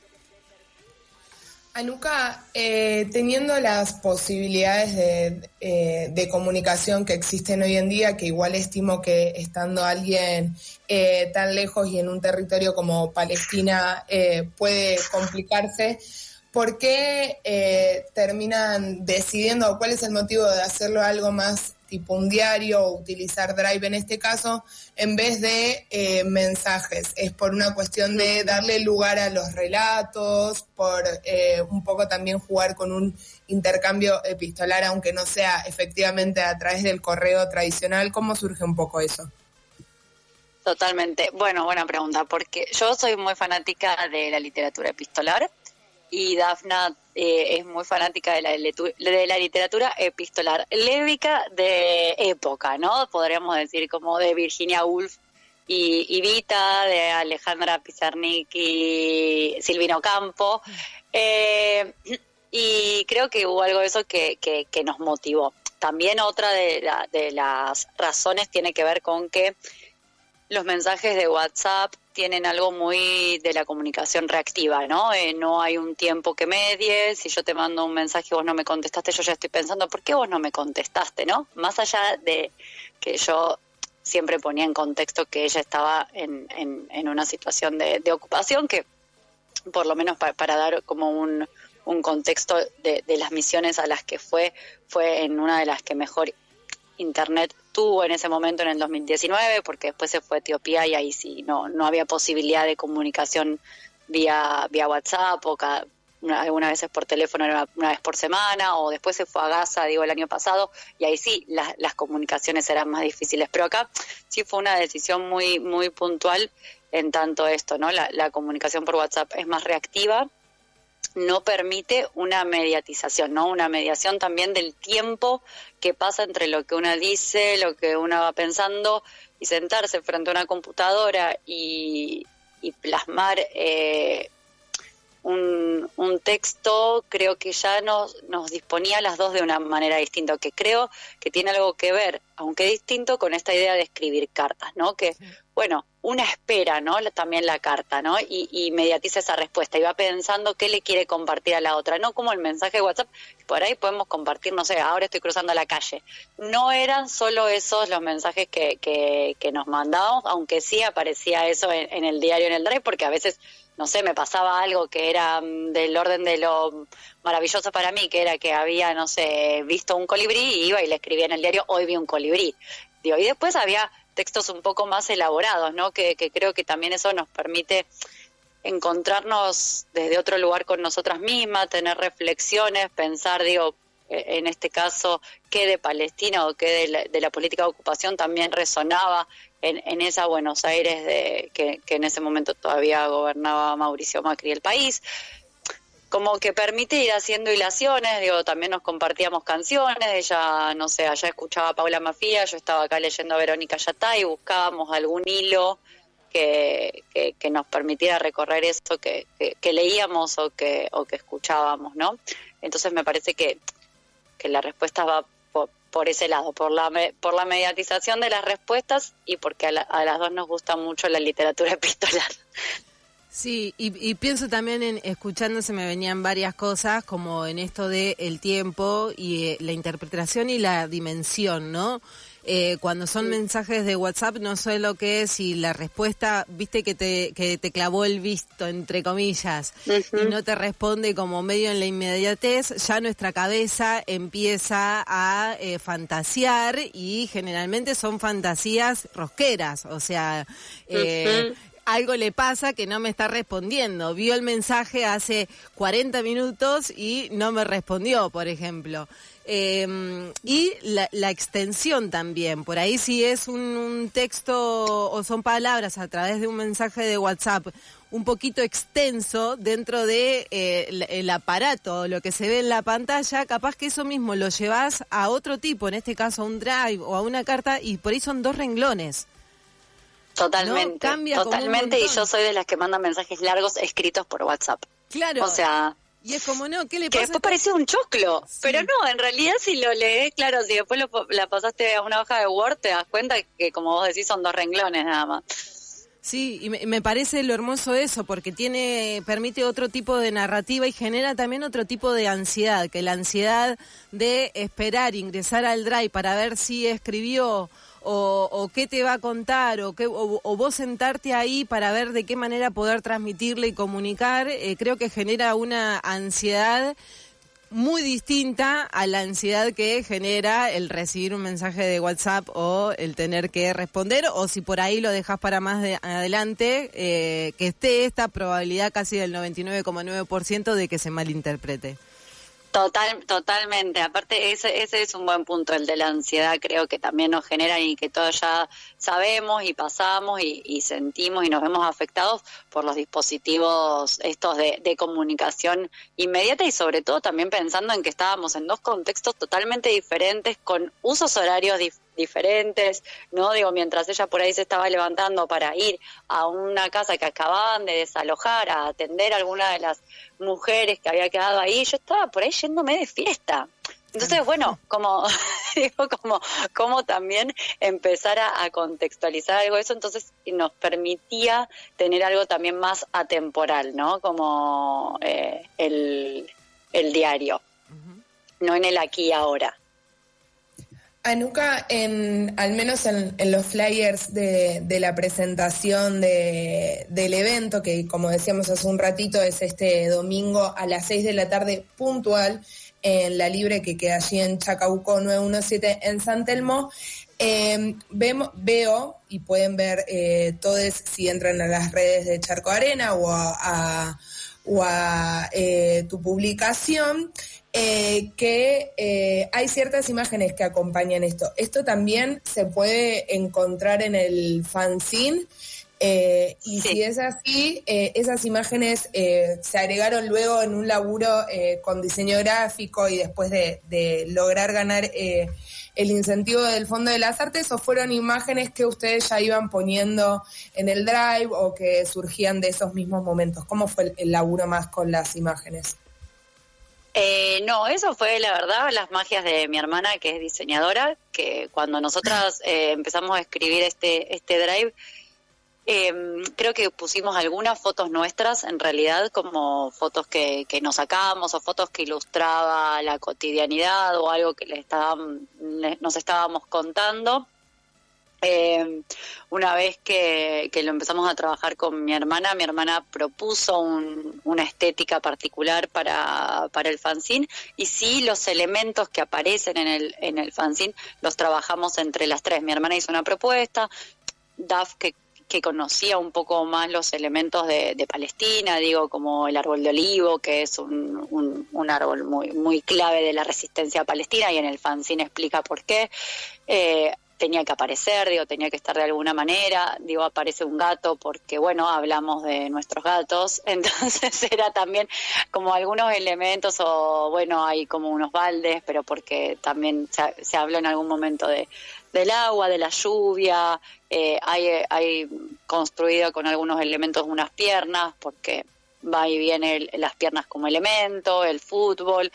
Anuka, teniendo las posibilidades de comunicación que existen hoy en día, que igual estimo que estando alguien tan lejos y en un territorio como Palestina puede complicarse, ¿por qué terminan decidiendo, o cuál es el motivo de hacerlo algo más tipo un diario o utilizar Drive en este caso, en vez de mensajes? ¿Es por una cuestión de darle lugar a los relatos, por un poco también jugar con un intercambio epistolar, aunque no sea efectivamente a través del correo tradicional? ¿Cómo surge un poco eso? Totalmente. Bueno, buena pregunta, porque yo soy muy fanática de la literatura epistolar, y Dafna es muy fanática de la literatura epistolar, lévica de época, ¿no? Podríamos decir como de Virginia Woolf y Vita, de Alejandra Pizarnik y Silvino Campo. Y creo que hubo algo de eso que nos motivó. También otra de las razones tiene que ver con que los mensajes de WhatsApp tienen algo muy de la comunicación reactiva, ¿no? No hay un tiempo que medie. Si yo te mando un mensaje y vos no me contestaste, yo ya estoy pensando, ¿por qué vos no me contestaste, no? Más allá de que yo siempre ponía en contexto que ella estaba en una situación de ocupación, que por lo menos para dar como un contexto de las misiones a las que fue en una de las que mejor Internet tuvo en ese momento, en el 2019, porque después se fue a Etiopía y ahí sí no había posibilidad de comunicación vía WhatsApp, o algunas veces por teléfono era una vez por semana, o después se fue a Gaza, el año pasado, y ahí sí las comunicaciones eran más difíciles. Pero acá sí fue una decisión muy, muy puntual en tanto esto, ¿no? La comunicación por WhatsApp es más reactiva, no permite una mediatización, ¿no? Una mediación también del tiempo que pasa entre lo que uno dice, lo que uno va pensando, y sentarse frente a una computadora y plasmar un texto, creo que ya nos disponía a las dos de una manera distinta, que creo que tiene algo que ver, aunque distinto, con esta idea de escribir cartas, ¿no? Que, bueno, una espera, ¿no? También la carta, ¿no? Y mediatiza esa respuesta y va pensando qué le quiere compartir a la otra, no como el mensaje de WhatsApp, por ahí podemos compartir, no sé, ahora estoy cruzando la calle. No eran solo esos los mensajes que nos mandábamos, aunque sí aparecía eso en el diario, en el Drive, porque a veces, no sé, me pasaba algo que era del orden de lo maravilloso para mí, que era que había, no sé, visto un colibrí y iba y le escribía en el diario, hoy vi un colibrí. Digo, y después había textos un poco más elaborados, ¿no? Que creo que también eso nos permite encontrarnos desde otro lugar con nosotras mismas, tener reflexiones, pensar, digo, en este caso, qué de Palestina o qué de la política de ocupación también resonaba en esa Buenos Aires que en ese momento todavía gobernaba Mauricio Macri el país. Como que permite ir haciendo hilaciones, digo, también nos compartíamos canciones, ella, no sé, allá escuchaba a Paula Mafia, yo estaba acá leyendo a Verónica Yatá y buscábamos algún hilo que nos permitiera recorrer eso que leíamos o que escuchábamos, ¿no? Entonces me parece que la respuesta va por ese lado, por la mediatización de las respuestas y porque a las dos nos gusta mucho la literatura epistolar. Sí, y pienso también escuchando se me venían varias cosas, como en esto de el tiempo y la interpretación y la dimensión, ¿no? Cuando son mensajes de WhatsApp, no sé lo que es, y la respuesta, viste que te clavó el visto, entre comillas, y no te responde como medio en la inmediatez, ya nuestra cabeza empieza a fantasear, y generalmente son fantasías rosqueras, o sea... algo le pasa que no me está respondiendo. Vio el mensaje hace 40 minutos y no me respondió, por ejemplo. Y la extensión también. Por ahí si es un texto o son palabras a través de un mensaje de WhatsApp un poquito extenso dentro de el aparato, lo que se ve en la pantalla, capaz que eso mismo lo llevas a otro tipo, en este caso a un Drive o a una carta, y por ahí son 2 renglones. Totalmente, ¿no? totalmente, y yo soy de las que mandan mensajes largos escritos por WhatsApp. Claro. O sea... Y es como, no, ¿qué le pasa? Que después parece un choclo, sí. Pero no, en realidad si lo lees, claro, si después la pasaste a una hoja de Word, te das cuenta que, como vos decís, son 2 renglones nada más. Sí, y me parece lo hermoso eso, porque permite otro tipo de narrativa y genera también otro tipo de ansiedad, que la ansiedad de esperar, ingresar al Drive para ver si escribió o qué te va a contar, o vos sentarte ahí para ver de qué manera poder transmitirle y comunicar, creo que genera una ansiedad muy distinta a la ansiedad que genera el recibir un mensaje de WhatsApp o el tener que responder, o si por ahí lo dejas para más adelante, que esté esta probabilidad casi del 99,9% de que se malinterprete. Totalmente. Aparte, ese es un buen punto, el de la ansiedad, creo que también nos genera y que todos ya sabemos y pasamos y sentimos y nos vemos afectados por los dispositivos estos de comunicación inmediata, y sobre todo también pensando en que estábamos en 2 contextos totalmente diferentes, con usos horarios diferentes, ¿no? Digo, mientras ella por ahí se estaba levantando para ir a una casa que acababan de desalojar, a atender a alguna de las mujeres que había quedado ahí, yo estaba por ahí yéndome de fiesta. Entonces, bueno, como también empezar a contextualizar algo de eso, entonces nos permitía tener algo también más atemporal, ¿no? Como el diario, no en el aquí y ahora. Anuka, al menos en los flyers de la presentación del evento, que como decíamos hace un ratito, es este domingo a las 6 de la tarde puntual, en La Libre, que queda allí en Chacabuco 917 en San Telmo, veo, y pueden ver todos si entran a las redes de Charco Arena o a tu publicación, que hay ciertas imágenes que acompañan esto. Esto también se puede encontrar en el fanzine, y sí. Si es así, esas imágenes se agregaron luego en un laburo con diseño gráfico, y después de lograr ganar el incentivo del Fondo de las Artes, o fueron imágenes que ustedes ya iban poniendo en el Drive o que surgían de esos mismos momentos? ¿Cómo fue el laburo más con las imágenes? No, eso fue la verdad las magias de mi hermana, que es diseñadora, que cuando nosotras empezamos a escribir este Drive, creo que pusimos algunas fotos nuestras, en realidad, como fotos que nos sacábamos o fotos que ilustraba la cotidianidad o algo que nos estábamos contando. Una vez que lo empezamos a trabajar con mi hermana propuso una estética particular para el fanzine, y sí, los elementos que aparecen en el fanzine los trabajamos entre las tres. Mi hermana hizo una propuesta, Daf, que conocía un poco más los elementos de Palestina, digo, como el árbol de olivo, que es un árbol muy, muy clave de la resistencia palestina, y en el fanzine explica por qué. Tenía que aparecer, tenía que estar de alguna manera, aparece un gato porque, bueno, hablamos de nuestros gatos, entonces era también como algunos elementos, o bueno, hay como unos baldes, pero porque también se habló en algún momento del agua, de la lluvia, hay construido con algunos elementos unas piernas, porque va y viene las piernas como elemento, el fútbol.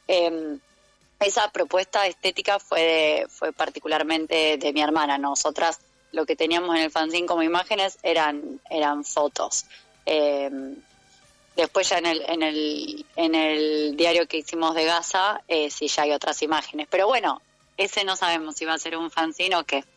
Esa propuesta estética fue particularmente de mi hermana. Nosotras lo que teníamos en el fanzine como imágenes eran fotos. Después ya en el diario que hicimos de Gaza, sí ya hay otras imágenes. Pero bueno, ese no sabemos si va a ser un fanzine o qué.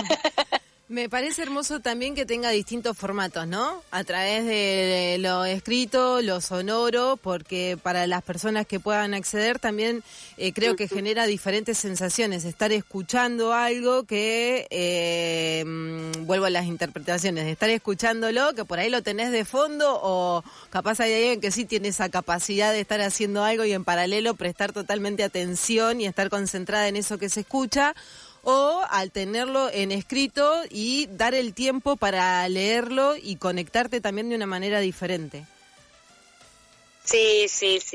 Me parece hermoso también que tenga distintos formatos, ¿no? A través de lo escrito, lo sonoro, porque para las personas que puedan acceder también creo que genera diferentes sensaciones. Estar escuchando algo que, vuelvo a las interpretaciones, de estar escuchándolo, que por ahí lo tenés de fondo, o capaz hay alguien que sí tiene esa capacidad de estar haciendo algo y en paralelo prestar totalmente atención y estar concentrada en eso que se escucha, o al tenerlo en escrito y dar el tiempo para leerlo y conectarte también de una manera diferente. Sí.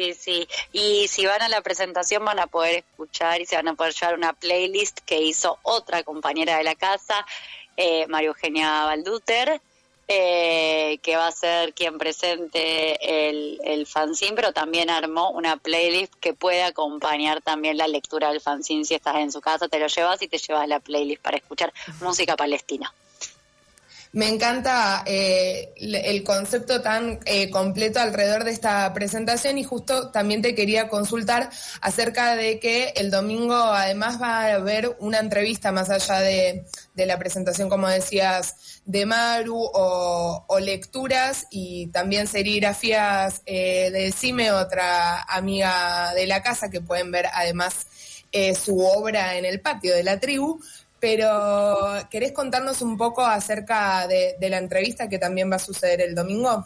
Y si van a la presentación van a poder escuchar y se van a poder llevar una playlist que hizo otra compañera de la casa, María Eugenia Balduter, que va a ser quien presente el fanzine, pero también armó una playlist que puede acompañar también la lectura del fanzine. Si estás en su casa, te lo llevas y te llevas la playlist para escuchar música palestina. Me encanta el concepto tan completo alrededor de esta presentación, y justo también te quería consultar acerca de que el domingo además va a haber una entrevista más allá de la presentación, como decías, de Maru o lecturas, y también serigrafías de Cime, otra amiga de la casa, que pueden ver además su obra en el patio de la tribu. Pero, ¿querés contarnos un poco acerca de la entrevista que también va a suceder el domingo?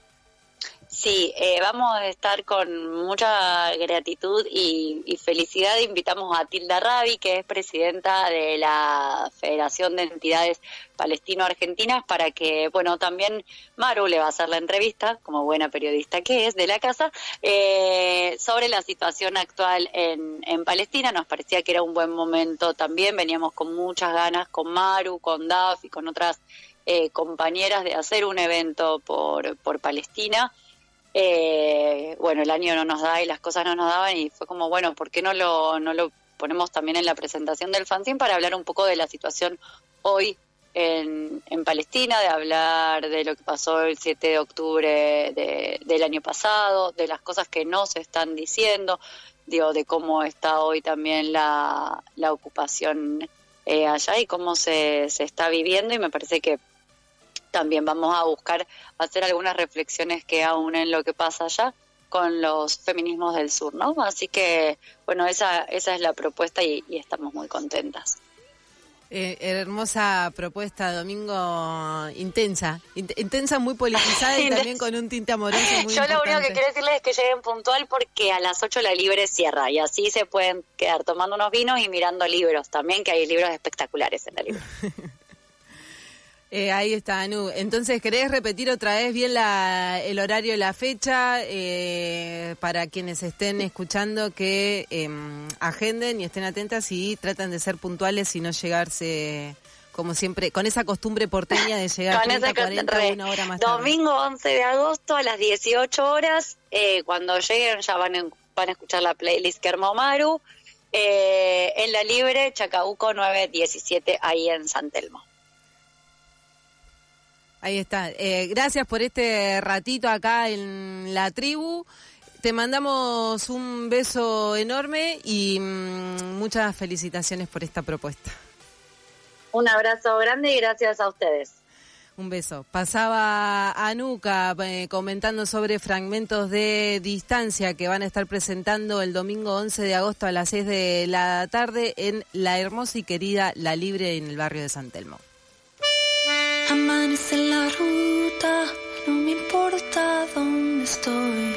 Sí, vamos a estar con mucha gratitud y felicidad. Invitamos a Tilda Rabi, que es presidenta de la Federación de Entidades Palestino-Argentinas, para que, bueno, también Maru le va a hacer la entrevista, como buena periodista que es de la casa, sobre la situación actual en Palestina. Nos parecía que era un buen momento también. Veníamos con muchas ganas con Maru, con Daf y con otras compañeras de hacer un evento por Palestina. Bueno, el año no nos da y las cosas no nos daban, y fue como, bueno, ¿por qué no lo ponemos también en la presentación del fanzine para hablar un poco de la situación hoy en Palestina, de hablar de lo que pasó el 7 de octubre del año pasado, de las cosas que no se están diciendo, de cómo está hoy también la ocupación allá y cómo se está viviendo? Y me parece que también vamos a buscar hacer algunas reflexiones que aunen lo que pasa allá con los feminismos del sur, ¿no? Así que, bueno, esa es la propuesta y estamos muy contentas. Hermosa propuesta, domingo, intensa, muy politizada y también con un tinte amoroso muy Yo importante. Lo único que quiero decirles es que lleguen puntual, porque a las 8 la Libre cierra y así se pueden quedar tomando unos vinos y mirando libros también, que hay libros espectaculares en la Libre. Ahí está, Anu. Entonces, ¿querés repetir otra vez bien el horario y la fecha? Para quienes estén escuchando, que agenden y estén atentas y tratan de ser puntuales y no llegarse, como siempre, con esa costumbre porteña de llegar 30, 40, una hora más tarde. Domingo 11 de agosto a las 18 horas. Cuando lleguen ya van a escuchar la playlist que armó Maru. En La Libre, Chacabuco 917, ahí en San Telmo. Ahí está. Gracias por este ratito acá en la tribu. Te mandamos un beso enorme y muchas felicitaciones por esta propuesta. Un abrazo grande y gracias a ustedes. Un beso. Pasaba Anuka comentando sobre Fragmentos de Distancia que van a estar presentando el domingo 11 de agosto a las 6 de la tarde en la hermosa y querida La Libre en el barrio de San Telmo. Amanece la ruta, no me importa dónde estoy.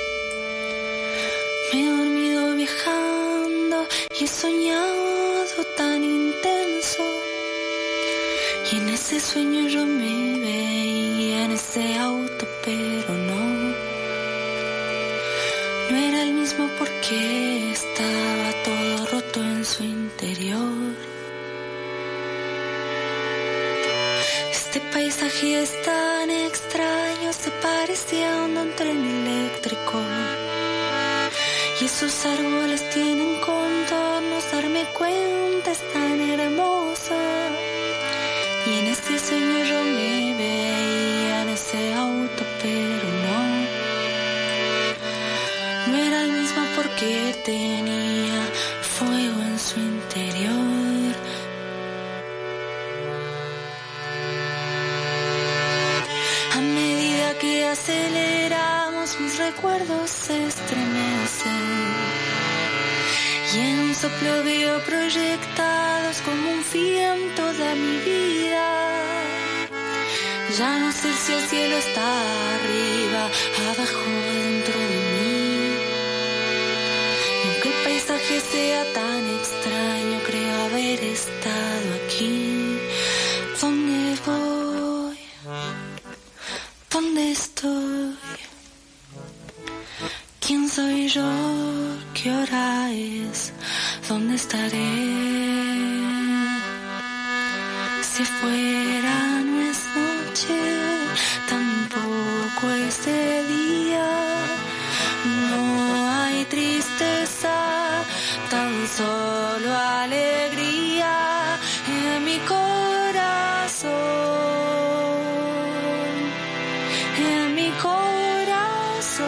Me he dormido viajando y he soñado tan intenso. Y en ese sueño yo me veía en ese auto, pero no. No era el mismo porque estaba todo roto en su interior. Este paisaje es tan extraño, se parecía a un tren eléctrico. Y esos árboles tienen contornos, darme cuenta es tan hermoso. Y en este sueño yo me veía en ese auto, pero no. No era el mismo porque tenía fuego en su interior. A medida que aceleramos, mis recuerdos se estremecen. Y en un soplo veo proyectados como un film toda mi vida. Ya no sé si el cielo está arriba, abajo, dentro de mí. Y aunque el paisaje sea tan extraño, creo haber estado aquí. ¿Dónde voy? ¿Dónde estoy? ¿Quién soy yo? ¿Qué hora es? ¿Dónde estaré? Si fuera no es noche, tampoco es de día. No hay tristeza, tan solo alegría en mi corazón. En mi corazón.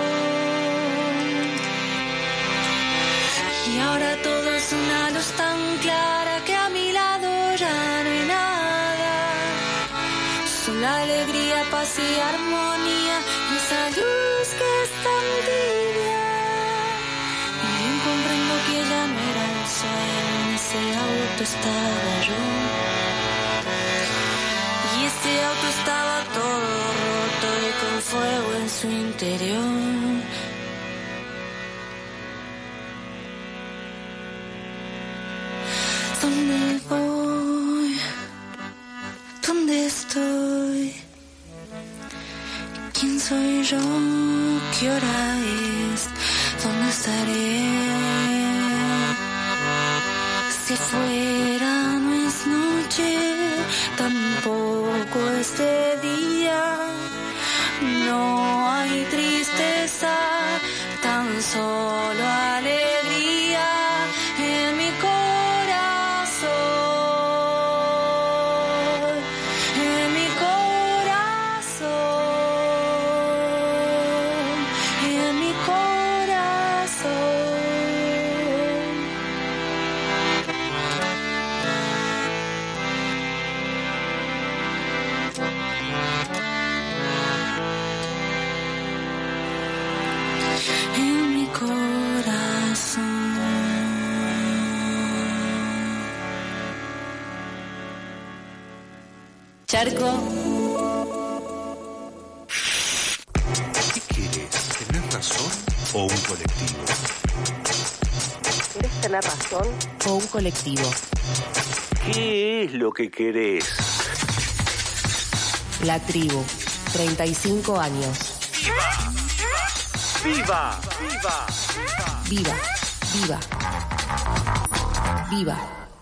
Y ahora todo es una luz tan clara que a mi lado ya no hay nada. Solo alegría, paz y armonía, y esa luz que es tan tibia. Y bien comprendo que ya no era un sueño, en ese auto estaba yo. Y ese auto estaba todo roto y con fuego en su interior. ¿Dónde voy? ¿Dónde estoy? ¿Quién soy yo? ¿Qué hora es? ¿Dónde estaré? Si fuera no es noche, tampoco es de día. No hay tristeza, tan solo alegría en mi corazón. En mi corazón. En mi corazón. En mi corazón. Charco. ¿Qué quieres? ¿Tener razón o un colectivo? ¿Querés tener razón o un colectivo? ¿Qué es lo que querés? La tribu, 35 años. ¡Viva! ¡Viva! Viva, viva, viva.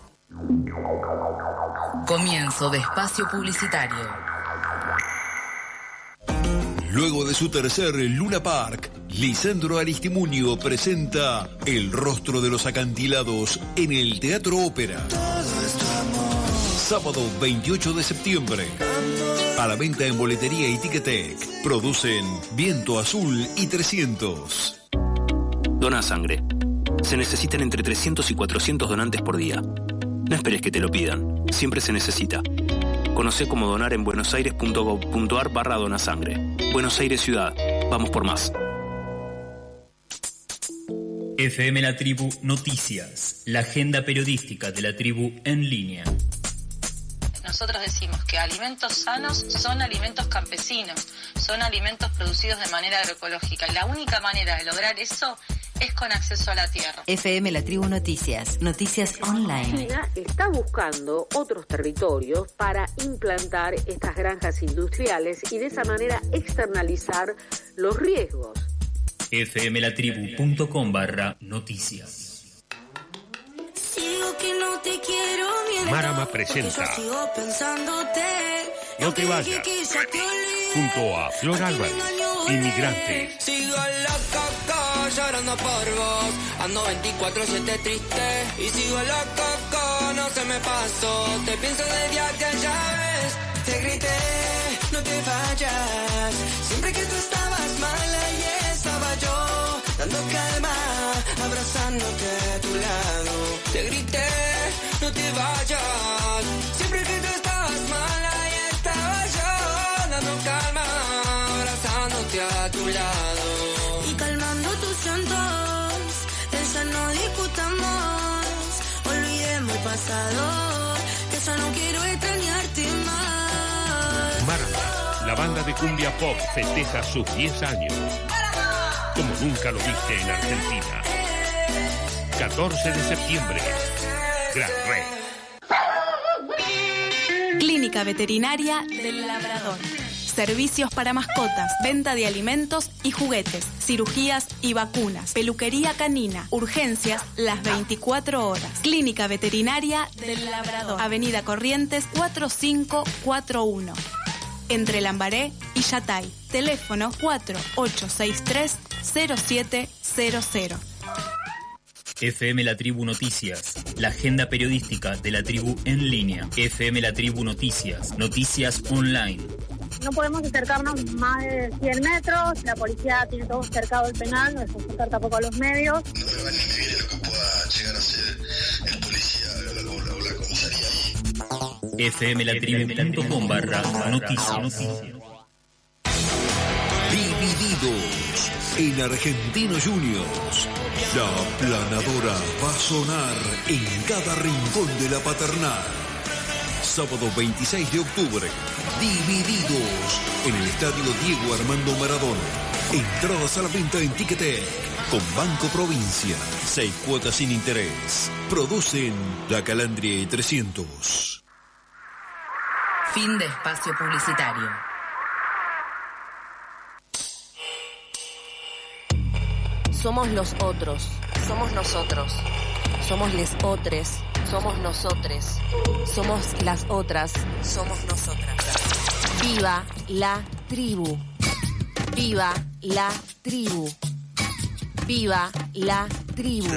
Comienzo de espacio publicitario. Luego de su tercer Luna Park, Lisandro Aristimuño presenta El rostro de los acantilados en el Teatro Ópera. Sábado 28 de septiembre. A la venta en boletería y Ticketek. Producen Viento Azul y 300. Dona sangre. Se necesitan entre 300 y 400 donantes por día. No esperes que te lo pidan. Siempre se necesita. Conoce cómo donar en buenosaires.gov.ar/donasangre. Buenos Aires Ciudad. Vamos por más. FM La Tribu Noticias. La agenda periodística de la tribu en línea. Nosotros decimos que alimentos sanos son alimentos campesinos, son alimentos producidos de manera agroecológica. Y la única manera de lograr eso es con acceso a la tierra. FM La Tribu Noticias, noticias online. China está buscando otros territorios para implantar estas granjas industriales y de esa manera externalizar los riesgos. fmlatribu.com/noticias. Digo que no te quiero mientras Marama presenta yo sigo pensándote. No te vayas, junto a Flor Álvarez, Inmigrantes. Sigo la caca llorando por vos. Ando 24/7 triste y sigo la caca, no se me pasó. Te pienso de día que ya ves. Te grité, no te vayas. Siempre que tú estabas mal, ahí estaba yo, dando calma, abrazándote a tu lado. Te grité, no te vayas. Siempre que tú estabas mal, ahí estaba yo, dando calma, abrazándote a tu lado. Y calmando tus llantos, ya no discutamos. Olvidemos el pasado, que ya no quiero extrañarte más. Marama, la banda de cumbia pop, festeja sus 10 años. Como nunca lo viste en Argentina. 14 de septiembre. Gran Red. Clínica Veterinaria del Labrador. Servicios para mascotas, venta de alimentos y juguetes, cirugías y vacunas, peluquería canina, urgencias las 24 horas. Clínica Veterinaria del Labrador. Avenida Corrientes 4541. Entre Lambaré y Yatay. Teléfono 4863-0700. FM La Tribu Noticias. La agenda periodística de la tribu en línea. FM La Tribu Noticias. Noticias online. No podemos acercarnos más de 100 metros, la policía tiene todo cercado el penal, no dejamos acercar tampoco a los medios. No me va ni me viene lo que pueda llegar a ser el policía o la comisaría ahí. fmlatribu.com/noticias. Divididos en Argentinos Juniors. La planadora va a sonar en cada rincón de la paternal. Sábado 26 de octubre. Divididos en el Estadio Diego Armando Maradona. Entradas a la venta en Ticketek. Con Banco Provincia. 6 cuotas sin interés. Producen La Calandria y 300. Fin de espacio publicitario. Somos los otros. Somos nosotros. Somos les otres. Somos nosotres. Somos las otras. Somos nosotras. Viva la tribu. Viva la tribu. Viva la tribu.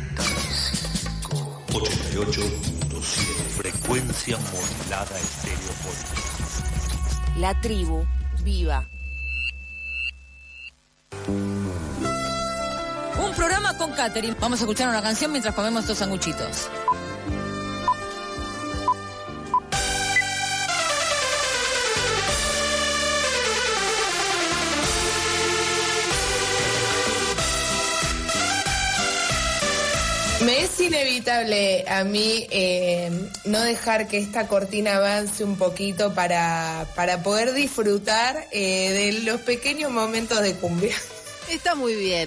88.7 frecuencia modulada estéreo. La tribu viva. Un programa con catering. Vamos a escuchar una canción mientras comemos estos sanguchitos. Me es inevitable a mí no dejar que esta cortina avance un poquito para poder disfrutar de los pequeños momentos de cumbia. Está muy bien.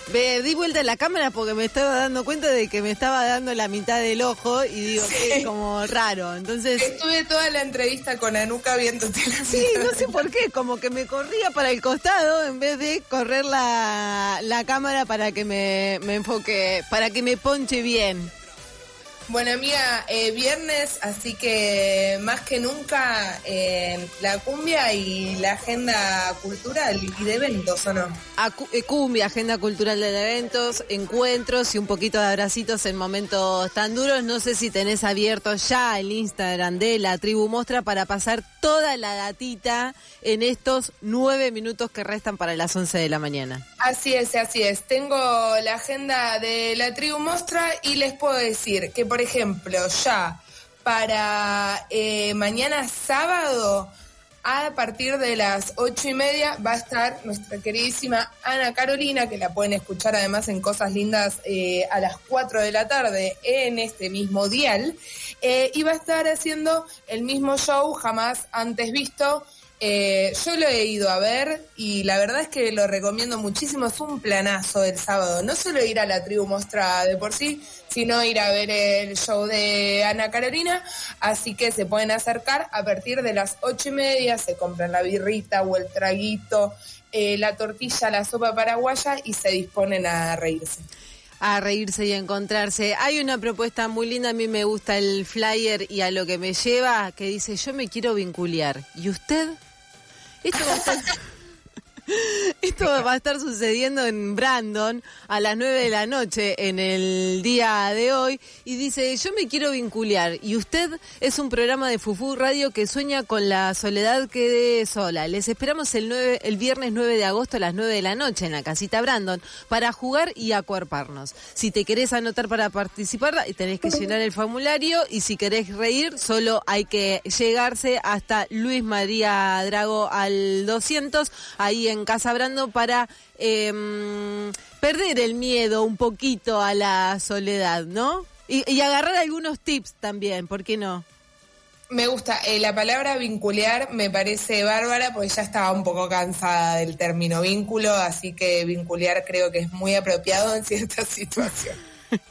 Di vuelta a la cámara porque me estaba dando cuenta de que me estaba dando la mitad del ojo y digo que es como raro. Entonces estuve toda la entrevista con Anuka viéndote la sí, no sé por qué, como que me corría para el costado en vez de correr la cámara para que me enfoque, para que me ponche bien. Bueno, amiga, viernes, así que más que nunca la cumbia y la agenda cultural y de eventos, ¿o no? Cumbia, agenda cultural de eventos, encuentros y un poquito de abracitos en momentos tan duros. No sé si tenés abierto ya el Instagram de la Tribu Mostra para pasar toda la datita en estos 9 minutos que restan para las 11 de la mañana. Así es. Tengo la agenda de la Tribu Mostra y les puedo decir que, por ejemplo, ya para mañana sábado, a partir de las 8:30, va a estar nuestra queridísima Ana Carolina, que la pueden escuchar además en Cosas Lindas a las 4 de la tarde en este mismo dial, y va a estar haciendo el mismo show jamás antes visto. Yo lo he ido a ver y la verdad es que lo recomiendo muchísimo. Es un planazo el sábado, no solo ir a la Tribu Mostra de por sí, sino ir a ver el show de Ana Carolina. Así que se pueden acercar a partir de las 8:30, se compran la birrita o el traguito, la tortilla, la sopa paraguaya y se disponen a reírse. A reírse y a encontrarse. Hay una propuesta muy linda, a mí me gusta el flyer y a lo que me lleva, que dice: yo me quiero vincular. ¿Y usted? Esto va a estar sucediendo en Brandon a las 9 de la noche en el día de hoy. Y dice: yo me quiero vincular. Y usted es un programa de Fufú Radio que sueña con la soledad quede sola. Les esperamos el viernes 9 de agosto a las 9 de la noche en la casita Brandon para jugar y acuerparnos. Si te querés anotar para participar, tenés que llenar el formulario. Y si querés reír, solo hay que llegarse hasta Luis María Drago al 200, ahí en Casa Brandon, para perder el miedo un poquito a la soledad, ¿no? Y agarrar algunos tips también, ¿por qué no? Me gusta, la palabra vincular me parece bárbara porque ya estaba un poco cansada del término vínculo, así que vincular creo que es muy apropiado en ciertas situaciones.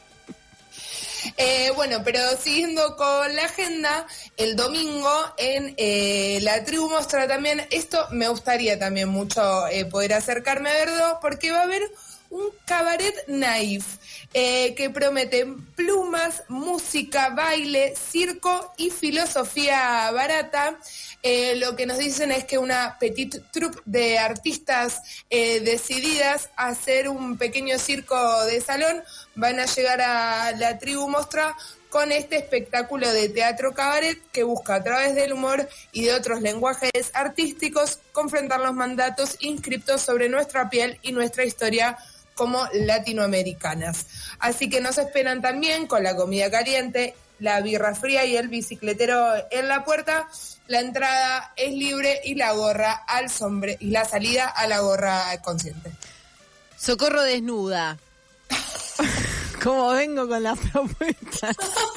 Bueno, pero siguiendo con la agenda, el domingo en la Tribu Mostra también, esto me gustaría también mucho poder acercarme a verlo, porque va a haber un cabaret naif que promete plumas, música, baile, circo y filosofía barata. Lo que nos dicen es que una petite troupe de artistas decididas a hacer un pequeño circo de salón van a llegar a la Tribu Mostra con este espectáculo de teatro cabaret que busca a través del humor y de otros lenguajes artísticos confrontar los mandatos inscriptos sobre nuestra piel y nuestra historia como latinoamericanas. Así que nos esperan también con la comida caliente, la birra fría y el bicicletero en la puerta. La entrada es libre y la gorra al sombrero y la salida a la gorra consciente. Socorro desnuda. ¿Cómo vengo con la propuesta?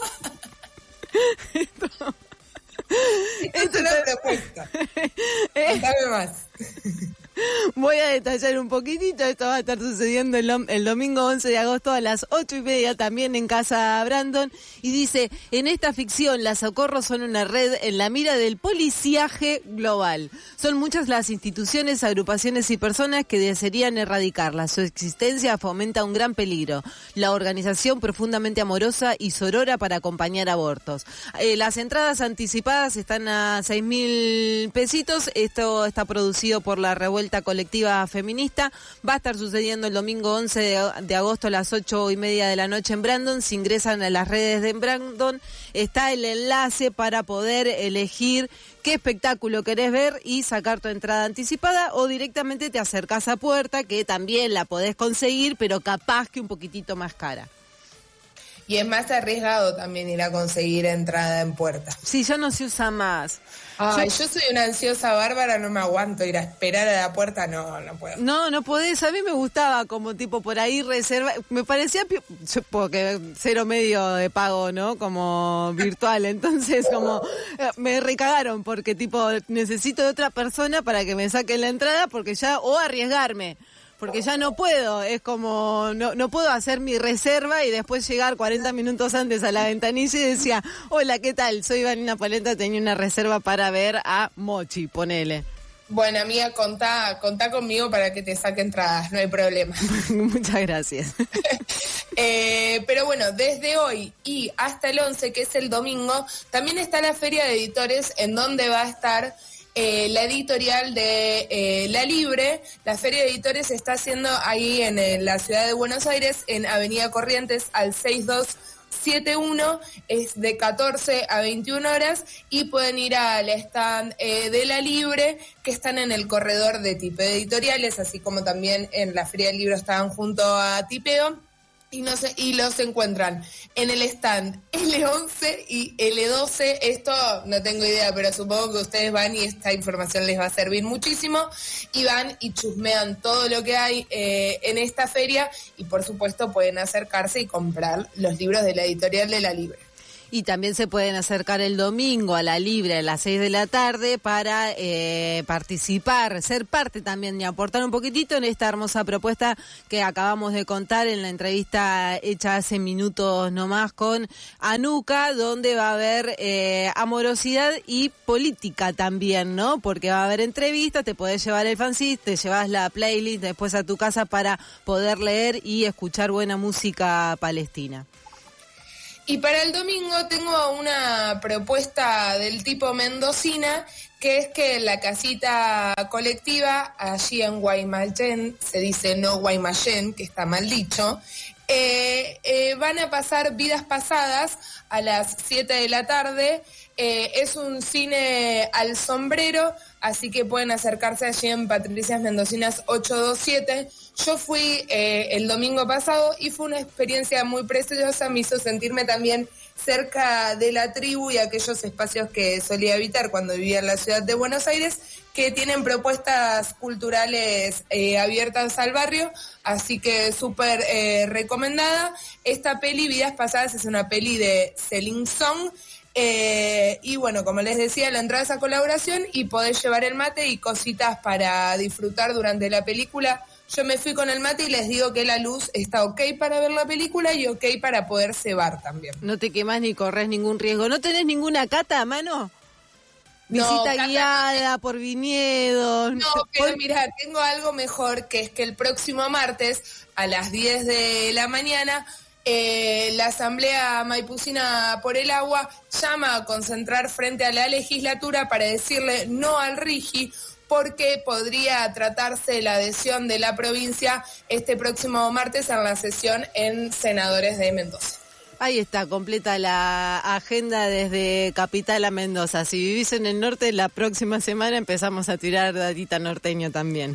Esto es una propuesta. Contame más. Voy a detallar un poquitito. Esto va a estar sucediendo el domingo 11 de agosto a las 8:30 también en Casa Brandon. Y dice: en esta ficción, las Socorros son una red en la mira del policiaje global. Son muchas las instituciones, agrupaciones y personas que desearían erradicarla. Su existencia fomenta un gran peligro. La organización profundamente amorosa y sorora para acompañar abortos. Las entradas anticipadas están a 6.000 pesitos. Esto está producido por la Revuelta Colectiva Feminista. Va a estar sucediendo el domingo 11 de agosto a las 8:30 de la noche en Brandon. Si ingresan a las redes de Brandon, está el enlace para poder elegir qué espectáculo querés ver y sacar tu entrada anticipada, o directamente te acercás a puerta, que también la podés conseguir, pero capaz que un poquitito más cara. Y es más arriesgado también ir a conseguir entrada en puerta. Sí, ya no se usa más. Ay, yo soy una ansiosa bárbara, no me aguanto ir a esperar a la puerta, no puedo. No podés, a mí me gustaba como tipo por ahí reserva, me parecía, porque cero medio de pago, ¿no? Como virtual, entonces como me recagaron porque tipo necesito de otra persona para que me saquen la entrada porque ya, o arriesgarme. porque ya no puedo, es como, no puedo hacer mi reserva y después llegar 40 minutos antes a la ventanilla y decía, hola, ¿qué tal? Soy Vanina Polenta, tenía una reserva para ver a Mochi, ponele. Bueno, amiga, contá conmigo para que te saque entradas, no hay problema. Muchas gracias. Pero bueno, desde hoy y hasta el 11, que es el domingo, también está la Feria de Editores, en donde va a estar la editorial de La Libre. La Feria de Editores se está haciendo ahí en la ciudad de Buenos Aires, en Avenida Corrientes, al 6271, es de 14 a 21 horas, y pueden ir al stand de La Libre, que están en el corredor de Tipeo Editoriales, así como también en la Feria del Libro estaban junto a Tipeo. Y los encuentran en el stand L11 y L12. Esto no tengo idea, pero supongo que ustedes van y esta información les va a servir muchísimo. Y van y chusmean todo lo que hay en esta feria. Y por supuesto pueden acercarse y comprar los libros de la editorial de La Libre. Y también se pueden acercar el domingo a La Libre a las 6 de la tarde para participar, ser parte también y aportar un poquitito en esta hermosa propuesta que acabamos de contar en la entrevista hecha hace minutos nomás con Anuka, donde va a haber amorosidad y política también, ¿no? Porque va a haber entrevistas, te podés llevar el fanzine, te llevas la playlist después a tu casa para poder leer y escuchar buena música palestina. Y para el domingo tengo una propuesta del tipo mendocina, que es que en la casita colectiva, allí en Guaymallén, se dice no Guaymallén, que está mal dicho, van a pasar Vidas Pasadas a las 7 de la tarde. Es un cine al sombrero, así que pueden acercarse allí en Patricias Mendocinas 827. Yo fui el domingo pasado y fue una experiencia muy preciosa, me hizo sentirme también cerca de la tribu y aquellos espacios que solía habitar cuando vivía en la ciudad de Buenos Aires, que tienen propuestas culturales abiertas al barrio, así que súper recomendada. Esta peli, Vidas Pasadas, es una peli de Celine Song. Y bueno, como les decía, la entrada es a colaboración y podés llevar el mate y cositas para disfrutar durante la película. Yo me fui con el mate y les digo que la luz está ok para ver la película y ok para poder cebar también. No te quemás ni corres ningún riesgo. ¿No tenés ninguna cata a mano? Visita No, guiada por viñedos. No, pero mira, tengo algo mejor, que es que el próximo martes a las 10 de la mañana la Asamblea Maipucina por el Agua llama a concentrar frente a la legislatura para decirle no al RIGI, porque podría tratarse la adhesión de la provincia este próximo martes en la sesión en Senadores de Mendoza. Ahí está, completa la agenda desde Capital a Mendoza. Si vivís en el norte, la próxima semana empezamos a tirar datita norteño también.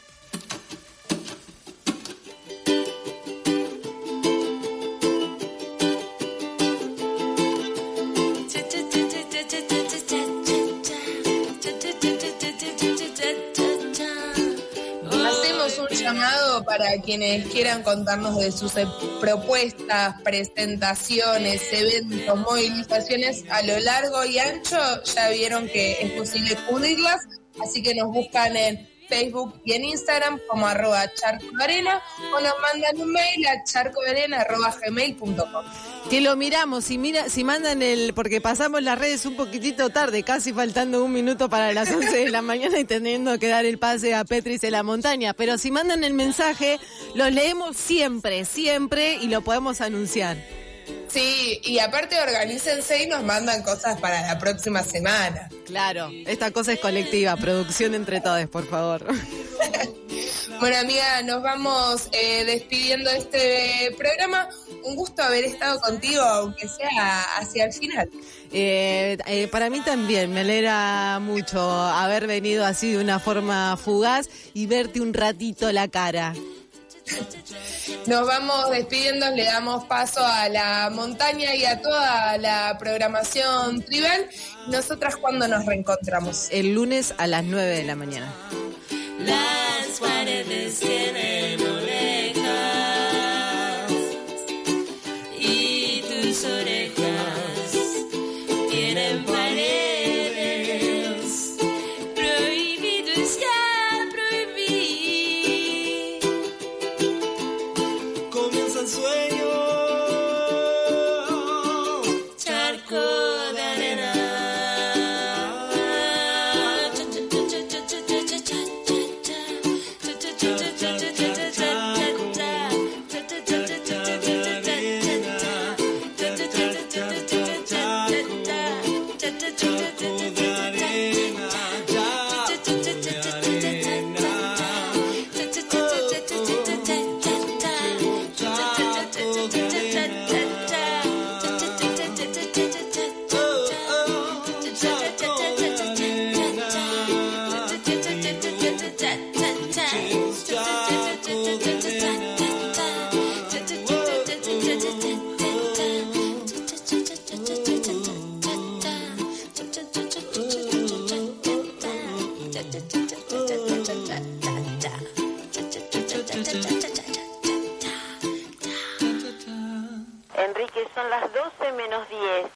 Para quienes quieran contarnos de sus propuestas, presentaciones, eventos, movilizaciones a lo largo y ancho, ya vieron que es posible cubrirlas, así que nos buscan en Facebook y en Instagram como @charcoarena o nos mandan un mail a charcoarena@gmail.com. Que lo miramos, si mandan porque pasamos las redes un poquitito tarde, casi faltando un minuto para las 11 de la mañana y teniendo que dar el pase a Petris en la montaña, pero si mandan el mensaje, lo leemos siempre y lo podemos anunciar. Sí, y aparte organícense y nos mandan cosas para la próxima semana. Claro, esta cosa es colectiva, producción entre todos, por favor. Bueno, amiga, nos vamos despidiendo de este programa. Un gusto haber estado contigo, aunque sea hacia el final. Para mí también, me alegra mucho haber venido así de una forma fugaz y verte un ratito la cara. Nos vamos despidiendo, le damos paso a la montaña y a toda la programación tribal. ¿Nosotras cuándo nos reencontramos? El lunes a las 9 de la mañana. Las paredes tienen orejas y tus orejas tienen paredes. Prohibido es ya prohibir. sueño. Charco de arena. Enrique, son las 12 menos 10.